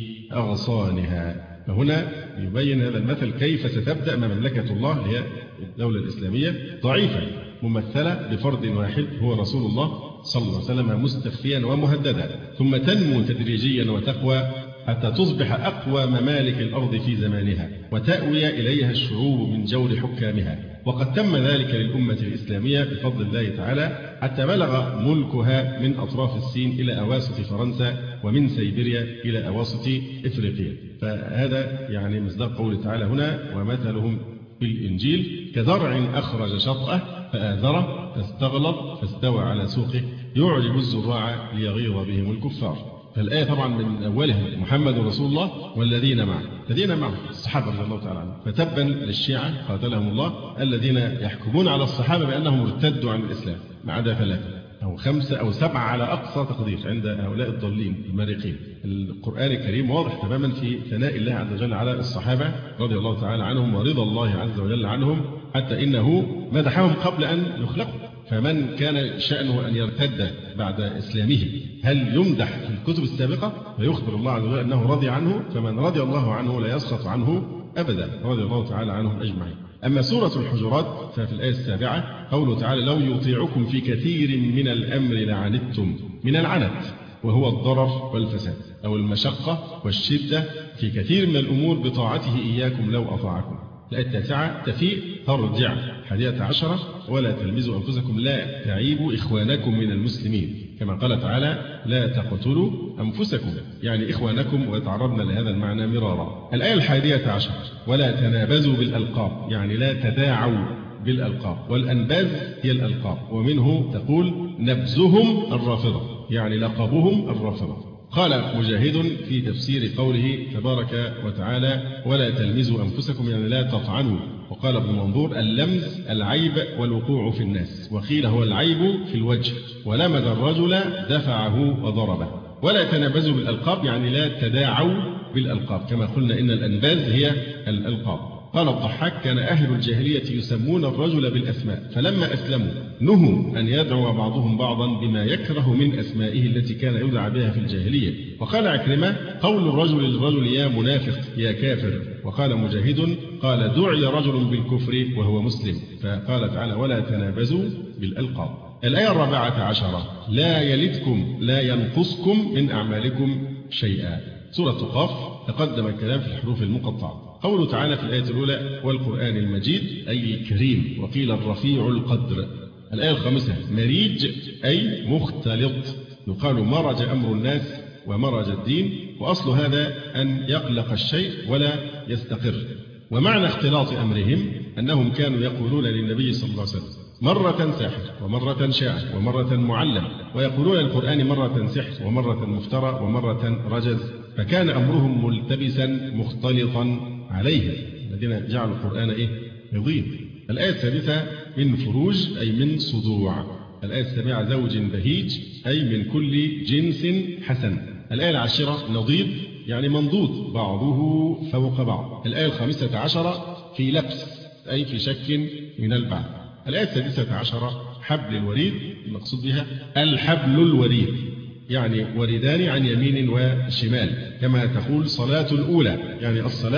أغصانها. فهنا يبين هذا المثل كيف ستبدأ مملكة الله، هي الدولة الإسلامية، ضعيفة ممثلة بفرد واحد هو رسول الله صلى الله عليه وسلم، مستخفيا ومهددا، ثم تنمو تدريجيا وتقوى حتى تصبح أقوى ممالك الأرض في زمانها، وتأوي إليها الشعوب من جور حكامها. وقد تم ذلك للأمة الإسلامية بفضل الله تعالى، حتى بلغ ملكها من أطراف الصين إلى أواسط فرنسا، ومن سيبيريا إلى أواسط إفريقيا. فهذا يعني مصداق قوله تعالى هنا: ومثلهم في الإنجيل كزرع أخرج شطأه فآزره فاستغلظ فاستوى على سوقه يعجب الزراع ليغيظ بهم الكفار. فالآية طبعا من أولها محمد رسول الله والذين معه، الذين معه الصحابة رضي الله تعالى عنهم، فتبا للشيعة قاتلهم الله الذين يحكمون على الصحابة بأنهم ارتدوا عن الإسلام، ما عدا ثلاثة أو خمسة أو سبعة على أقصى تقدير عند هؤلاء الضالين المارقين. القرآن الكريم واضح تماما في ثناء الله عز وجل على الصحابة رضي الله تعالى عنهم ورضا الله عز وجل عنهم، حتى إنه مدحهم قبل أن يخلقوا. فمن كان شأنه أن يرتد بعد إسلامه هل يمدح في الكتب السابقة؟ فيخبر الله عز وجل أنه رضي عنه، فمن رضي الله عنه لا يسخط عنه أبدا، رضي الله تعالى عنهم أجمعين. أما سورة الحجرات ففي الآية السابعة قوله تعالى: لو يطيعكم في كثير من الأمر لعنتم، من العنت وهو الضرر والفساد أو المشقة والشدة في كثير من الأمور بطاعته إياكم لو أطاعكم. الآية التاسعة تفيء ترجع حادية عشرة: ولا تلمزوا أنفسكم لا تعيبوا إخوانكم من المسلمين، كما قال تعالى: لا تقتلوا أنفسكم، يعني إخوانكم، وتعرضنا لهذا المعنى مرارا. الآية الحادية عشر: ولا تنابزوا بالألقاب، يعني لا تداعوا بالألقاب، والأنباز هي الألقاب، ومنه تقول نبزهم الرافضة، يعني لقبهم الرافضة. قال مجاهد في تفسير قوله تبارك وتعالى: ولا تلمزوا أنفسكم، يعني لا تطعنوا. وقال ابن منظور: اللمز العيب والوقوع في الناس، وقيل هو العيب في الوجه، ولمز الرجل دفعه وضربه. ولا تنابزوا بالألقاب، يعني لا تداعوا بالألقاب، كما قلنا إن الأنباز هي الألقاب. قال الضحاك: كان أهل الجاهلية يسمون الرجل بالأسماء، فلما أسلموا نهوا أن يدعو بعضهم بعضا بما يكره من أسمائه التي كان يدعى بها في الجاهلية. وقال عكرمة: قول الرجل للرجل يا منافق يا كافر. وقال مجاهد: قال دعي رجل بالكفر وهو مسلم، فقال تعالى: ولا تنابزوا بالألقاب. الآية الرابعة عشرة: لا يلدكم لا ينقصكم من أعمالكم شيئا. سورة قاف تقدم الكلام في الحروف المقطعة. قوله تعالى في الآية الأولى: والقرآن المجيد، أي كريم، وقيل الرفيع القدر. الآية الخامسة: مريج، أي مختلط، يقال مرج أمر الناس ومرج الدين، وأصل هذا أن يقلق الشيء ولا يستقر. ومعنى اختلاط أمرهم أنهم كانوا يقولون للنبي صلى الله عليه وسلم مرة ساحر ومرة شاعر ومرة معلم، ويقولون القرآن مرة سحر ومرة مفترى ومرة رجز، فكان أمرهم ملتبسا مختلطا عليهم، الذين جعلوا القرآن إيه؟ يضيء. الآية السادسة: من فروج، أي من صدوع. الآية السابعة: زوج بهيج، أي من كل جنس حسن. الآية العاشرة: نضيد، يعني منضود بعضه فوق بعض. الآية الخامسة عشرة: في لبس، أي في شك من البعض. الآية السادسة عشرة: حبل الوريد، المقصود بها الحبل الوريد، يعني وردان عن يمين وشمال، كما تقول صلاة الأولى، يعني الصلاة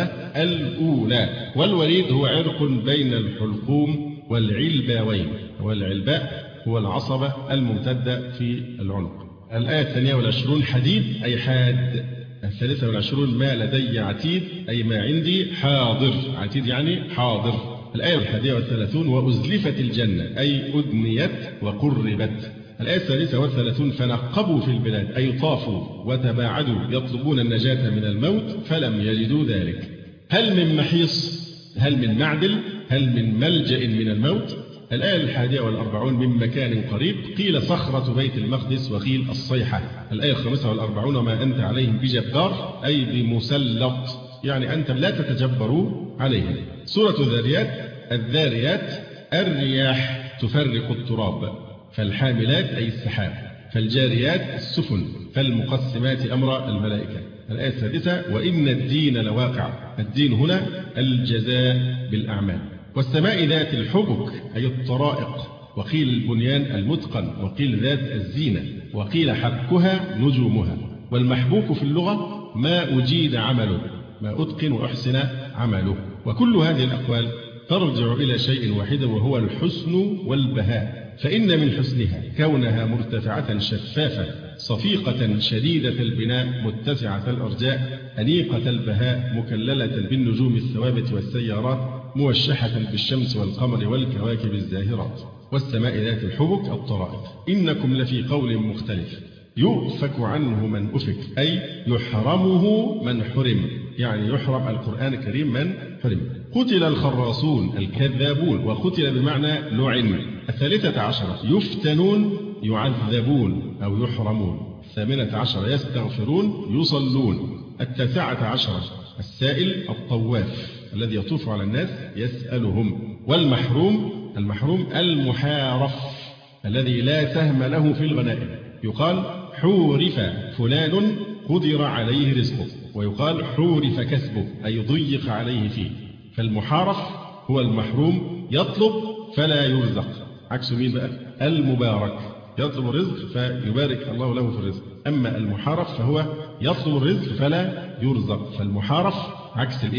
الأولى. والوريد هو عرق بين الحلقوم والعلباوين، والعلباء هو العصبة الممتدة في العنق. الآية الثانية والعشرون: حديد، أي حاد، الثالثة والعشرون ما لدي عتيد أي ما عندي حاضر، عتيد يعني حاضر. الآية الحادية والثلاثون وأزلفت الجنة أي أدنيت وقربت. الآية الثالثة والثلاثون فنقبوا في البلاد أي طافوا وتباعدوا يطلبون النجاة من الموت فلم يجدوا ذلك. هل من محيص؟ هل من معدل؟ هل من ملجأ من الموت؟ الآية الحادية والأربعون من مكان قريب قيل صخرة بيت المقدس وقيل الصيحة. الآية الخامسة والأربعون وما أنت عليهم بجبار أي بمسلط، يعني أنت لا تتجبر عليهم. سورة الذاريات الذاريات الرياح تفرق التراب، فالحاملات أي السحاب، فالجاريات السفن، فالمقسمات أمر الملائكة. الآية السادسة وإن الدين لواقع، الدين هنا الجزاء بالأعمال. والسماء ذات الحبك أي الطرائق، وقيل البنيان المتقن، وقيل ذات الزينة، وقيل حبكها نجومها. والمحبوك في اللغة ما أجيد عمله، ما أتقن وأحسن عمله. وكل هذه الأقوال ترجع إلى شيء واحد وهو الحسن والبهاء، فإن من حسنها كونها مرتفعة شفافة صفيقة شديدة البناء متسعة الأرجاء أنيقة البهاء مكللة بالنجوم الثوابت والسيارات موشحة بالشمس والقمر والكواكب الزاهرات. والسماء ذات الحبك الطرائق. إنكم لفي قول مختلف يؤفك عنه من أفك أي يحرمه من حرم، يعني يحرم القرآن الكريم من حرم. قتل الخراصون الكذابون، وقتل بمعنى لعن. الثالثة عشرة يفتنون يعذبون أو يحرمون. الثامنة عشرة يستغفرون يصلون. التاسعة عشرة السائل الطواف الذي يطوف على الناس يسألهم. والمحروم المحروم المحارف الذي لا سهم له في الغنائم، يقال حورف فلان قدر عليه رزقه، ويقال حورف كسبه أي ضيق عليه فيه. فالمحارف هو المحروم يطلب فلا يرزق، عكس مين بقى؟ المبارك يطلب الرزق فيبارك الله له في الرزق. أما المحارف فهو يطلب الرزق فلا يرزق، فالمحارف عكس الإيه؟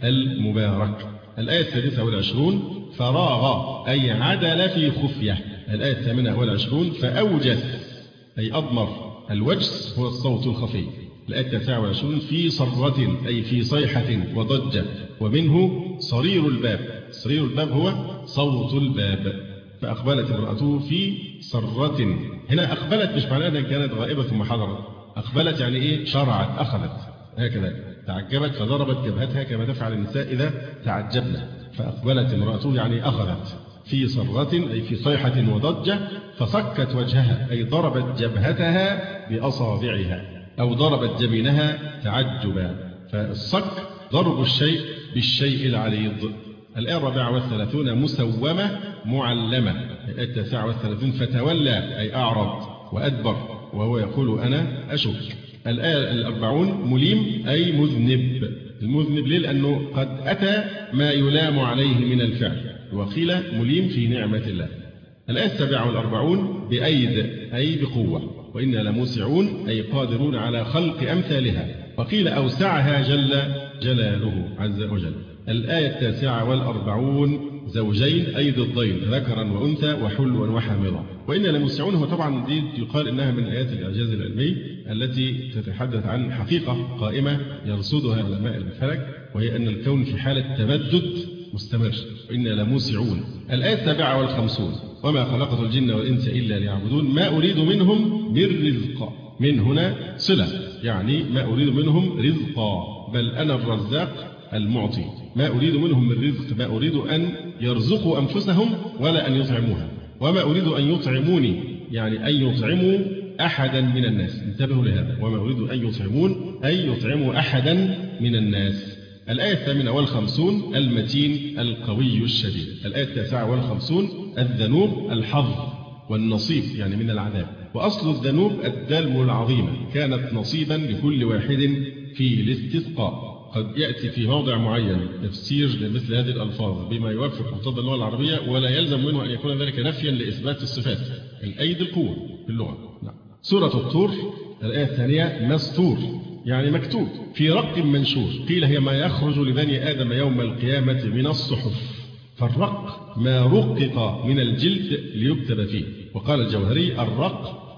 المبارك. الآية السادسة والعشرون فراغ أي عدل في خفية. الآية الثامنة والعشرون فأوجس أي أضمر. الوجس هو الصوت الخفي. الآية التاسعة والعشرون في صرة أي في صيحة وضجة، ومنه صرير الباب. صرير الباب هو صوت الباب. فأقبلت امرأته في صرة. هنا أقبلت مش معناها أنها كانت غائبة ثم حضرت، أقبلت يعني إيه؟ شرعت، أخذت هكذا، تعجبت فضربت جبهتها كما تفعل النساء إذا تعجبن. فأقبلت امرأته يعني أخذت في صرة أي في صيحة وضجة، فصكت وجهها أي ضربت جبهتها بأصابعها أو ضربت جبينها تعجبا. فالصك ضرب الشيء بالشيء العريض. الآية الرابعة والثلاثون مسومة معلمة. الآية التاسعة والثلاثون فتولى أي أعرض وأدبر وهو يقول أنا أشك. الآية الأربعون مليم أي مذنب. المذنب ليه؟ لأنه قد أتى ما يلام عليه من الفعل، وقيل مليم في نعمة الله. الآية السابعة والأربعون بأيد أي بقوة، وإنا لموسعون أي قادرون على خلق أمثالها، وقيل أوسعها جل جلاله عز وجل. الآية التاسعة والأربعون زوجين أي ضدين ذكرا وأنثى وحلوا وحامضا. وإنا لموسعون هو طبعا دي يقال إنها من آيات الإعجاز العلمي التي تتحدث عن حقيقة قائمة يرصدها علماء الفلك، وهي أن الكون في حالة تبدد مستمر. وإنا لموسعون. الآية السابعة والخمسون وما خلقت الجن والإنس إلا ليعبدون ما أريد منهم من رزق. من هنا صلة، يعني ما أريد منهم رزقا، بل أنا الرزاق المعطي. ما أريد منهم من رزق، ما أريد أن يرزقوا أنفسهم ولا أن يطعموها، وما أريد أن يطعموني يعني أن يطعموا أحدا من الناس. انتبهوا لهذا، وما أريد أن يطعمون أي يطعموا أحدا من الناس. الآية الثامنة والخمسون المتين القوي الشديد. الآية التاسعة والخمسون الذنوب الحظ والنصيب يعني من العذاب. وأصل الذنوب الدلو العظيمة كانت نصيبا لكل واحد في الاستسقاء. قد يأتي في موضع معين تفسير لمثل هذه الألفاظ بما يوافق مقتضى اللغة العربية، ولا يلزم منه أن يكون ذلك نفيا لإثبات الصفات. الأيد القوة في اللغة. نعم. سورة الطور الآية الثانية مسطور يعني مكتوب في رق منشور. قيل هي ما يخرج لبني آدم يوم القيامة من الصحف. فالرق ما رقق من الجلد ليكتب فيه. وقال الجوهري الرق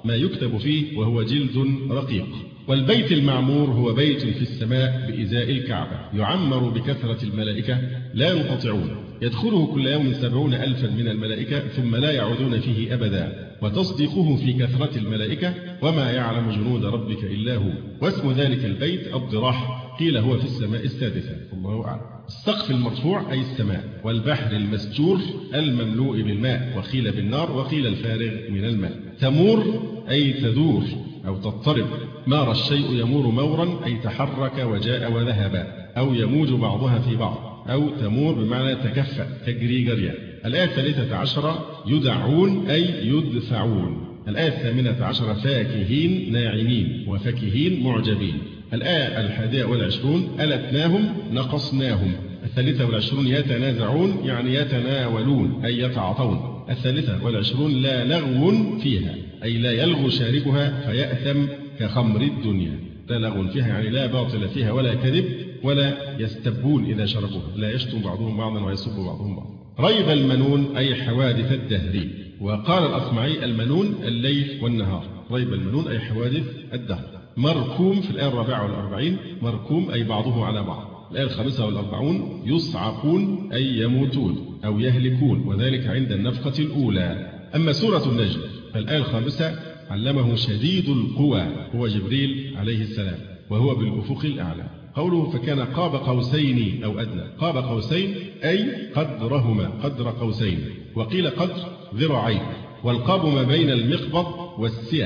ما يكتب فيه وهو جلد رقيق. والبيت المعمور هو بيت في السماء بإزاء الكعبة، يعمر بكثرة الملائكة لا ينقطعون، يدخله كل يوم سبعون ألفا من الملائكة ثم لا يعودون فيه أبدا، وتصديقه في كثرة الملائكة، وما يعلم جنود ربك إلا هو. واسم ذلك البيت الضراح، قيل هو في السماء السادسة، الله أعلم. السقف المرفوع أي السماء، والبحر المسجور المملوء بالماء، وقيل بالنار، وقيل الفارغ من الماء. تمور أي تدور أو تضطرب. مار الشيء يمور مورا أي تحرك وجاء وذهب، أو يموج بعضها في بعض، أو تمور بمعنى تكفأ تجري جريا. الآية الثالثة عشرة يدعون أي يدفعون. الآية الثامنة عشرة فاكهين ناعمين، وفاكهين معجبين. الآية الحادية والعشرون ألتناهم نقصناهم. الثالثة والعشرون يتنازعون يعني يتناولون أي يتعاطون. الثالثة والعشرون لا لغو فيها أي لا يلغو شاربها فيأثم كخمر الدنيا. لا لغو فيها يعني لا باطل فيها ولا كذب، ولا يستبون إذا شربوها، لا يشتم بعضهم بعضا ويسب بعضهم بعضا. ريب المنون أي حوادث الدهر. وقال الأصمعي المنون الليل والنهار. ريب المنون أي حوادث الدهر. مركوم في الآية الرابعة والأربعين، مركوم أي بعضه على بعض. الآية الخامسة والأربعون يصعقون أي يموتون أو يهلكون، وذلك عند النفخة الأولى. أما سورة النجم فالآية الخامسة علمه شديد القوى هو جبريل عليه السلام، وهو بالأفق الأعلى. قوله فكان قاب قوسين أو أدنى. قاب قوسين أي قدرهما، قدر قوسين، وقيل قدر ذراعين. والقاب ما بين المقبض والسية،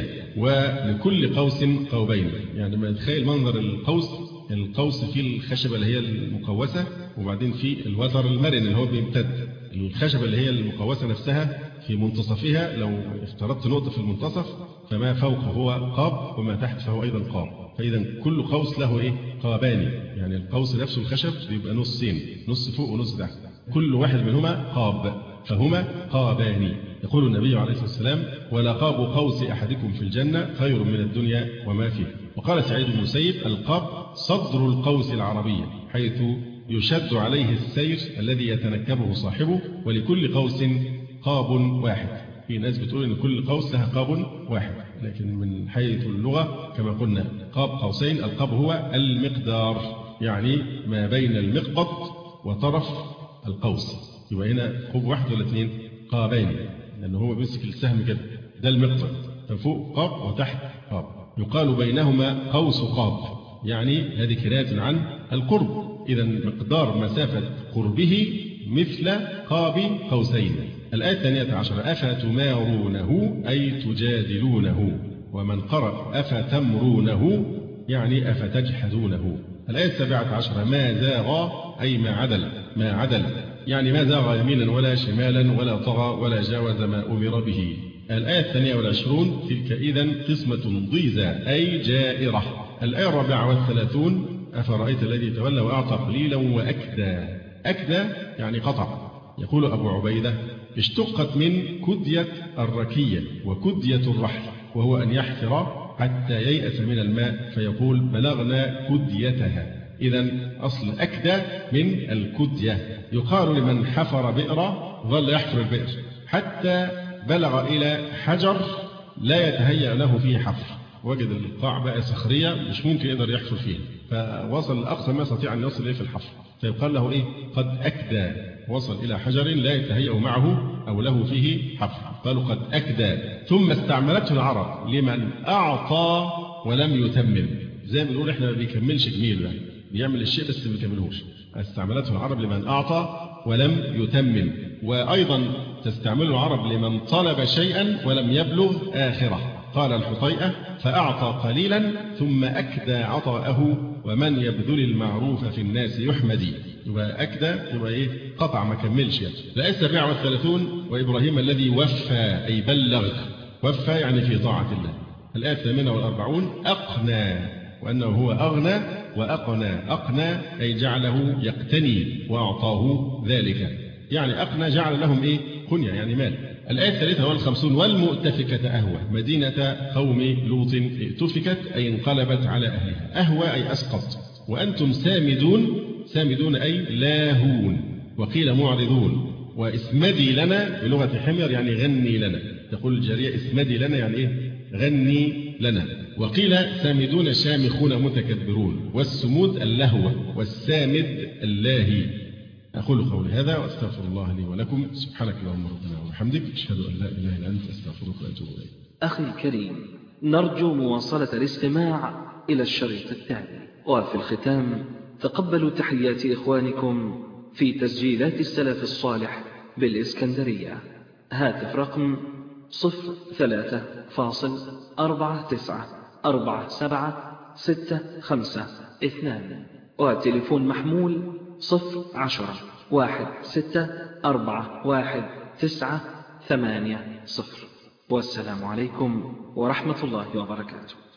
ولكل قوس قوبين. يعني ما تخيل منظر القوس، القوس فيه الخشبة اللي هي المقوسة، وبعدين في الوتر المرن اللي هو بيمتد. الخشبة اللي هي المقوسة نفسها في منتصفها لو افترضت نقطة في المنتصف فما فوق هو قاب، وما تحت فهو أيضا قاب. فإذا كل قوس له إيه؟ قابان. يعني القوس نفسه الخشب بيبقى نصين، نص فوق ونص تحت، كل واحد منهما قاب، فهما قابان. يقول النبي عليه الصلاة والسلام ولقاب قوس أحدكم في الجنة خير من الدنيا وما فيها. وقال سعيد بن المسيب القاب صدر القوس العربية، حيث يشد عليه السير الذي يتنكبه صاحبه، ولكل قوس قاب واحد. في ناس بتقول إن كل قوس لها قاب واحد، لكن من حيث اللغة كما قلنا قاب قوسين. القاب هو المقدار، يعني ما بين المقبض وطرف القوس. يبقى هنا قاب واحد ولا اثنين؟ قابين، لأنه هو بيمسك السهم كده، ده المقدار، فوق قاب وتحت قاب. يقال بينهما قوس قاب، يعني هذه كناية عن القرب. إذا مقدار مسافة قربه مثل قاب قوسين. الآية الثانية عشرة أفتمارونه أي تجادلونه. ومن قرأ أفتمرونه يعني أفتجحدونه. الآية السابعة عشرة ما زاغ أي ما عدل، ما عدل يعني ما زاغ يمينا ولا شمالا ولا طغى ولا جاوز ما أمر به. الآية الثانية والعشرون تلك إذن قسمة ضيزى أي جائرة. الآية الرابعة والثلاثون أفرأيت الذي تولى وأعطى قليلا وأكدى. أكدى يعني قطع. يقول أبو عبيدة اشتقت من كدية الركية وكدية الرحل، وهو أن يحفر حتى ييأس من الماء فيقول بلغنا كديتها. إذن أصل أكدى من الكدية. يقال لمن حفر بئرا ظل يحفر البئر حتى بلغ إلى حجر لا يتهيأ له فيه حفر، وجد القاع بقى صخرية مش ممكن يقدر يحفر فيها، فوصل لأقصى ما يستطيع أن يصل إليه في الحفر، فيقال له إيه؟ قد أكدى، وصل إلى حجر لا يتهيأ معه أو له فيه حفر، قالوا قد أكدى. ثم استعملته العرب لمن أعطى ولم يتمم. زي ما بنقول إحنا ما بيكملش جميل، يعني بيعمل الشيء بس ما بيكملهوش. استعملته العرب لمن أعطى ولم يتمم. وأيضا تستعمله العرب لمن طلب شيئا ولم يبلغ آخره. قال الحطيئة فأعطى قليلا ثم أكدى عطاءه ومن يبذل المعروف في الناس يحمدي. يبقى أكدى يبقى إيه؟ قطع ما كملش. يعني الآية السابعة والثلاثون وإبراهيم الذي وفى أي بلغ، وفى يعني في طاعة الله. الآية الثامنة والأربعون أقنى، وأنه هو أغنى وأقنى. أقنى أي جعله يقتني وأعطاه ذلك، يعني أقنى جعل لهم إيه؟ قنية يعني مال. الآية الثالثة والخمسون والمؤتفكة أهوى مدينة قوم لوط ائتفكت أي انقلبت على أهلها. أهوى أي أسقط. وأنتم سامدون، سامدون أي لاهون، وقيل معرضون. واسمدي لنا بلغة حمير يعني غني لنا. تقول الجارية اسمدي لنا يعني إيه؟ غني لنا. وقيل سامدون شامخون متكبرون، والسمود اللهو، والسامد اللاهي. أقول قولي هذا وأستغفر الله لي ولكم. سبحانك اللهم ربنا وبحمدك، أشهد أن لا إله إلا أنت، أستغفرك وأتوب إليك. أخي الكريم، نرجو مواصلة الاستماع إلى الشريط التالي. وفي الختام تقبلوا تحيات إخوانكم في تسجيلات السلف الصالح بالإسكندرية. هاتف رقم صفر ثلاثة فاصل أربعة تسعة أربعة سبعة ستة خمسة اثنان، وتليفون محمول صفر عشرة واحد ستة أربعة واحد تسعة ثمانية صفر. والسلام عليكم ورحمة الله وبركاته.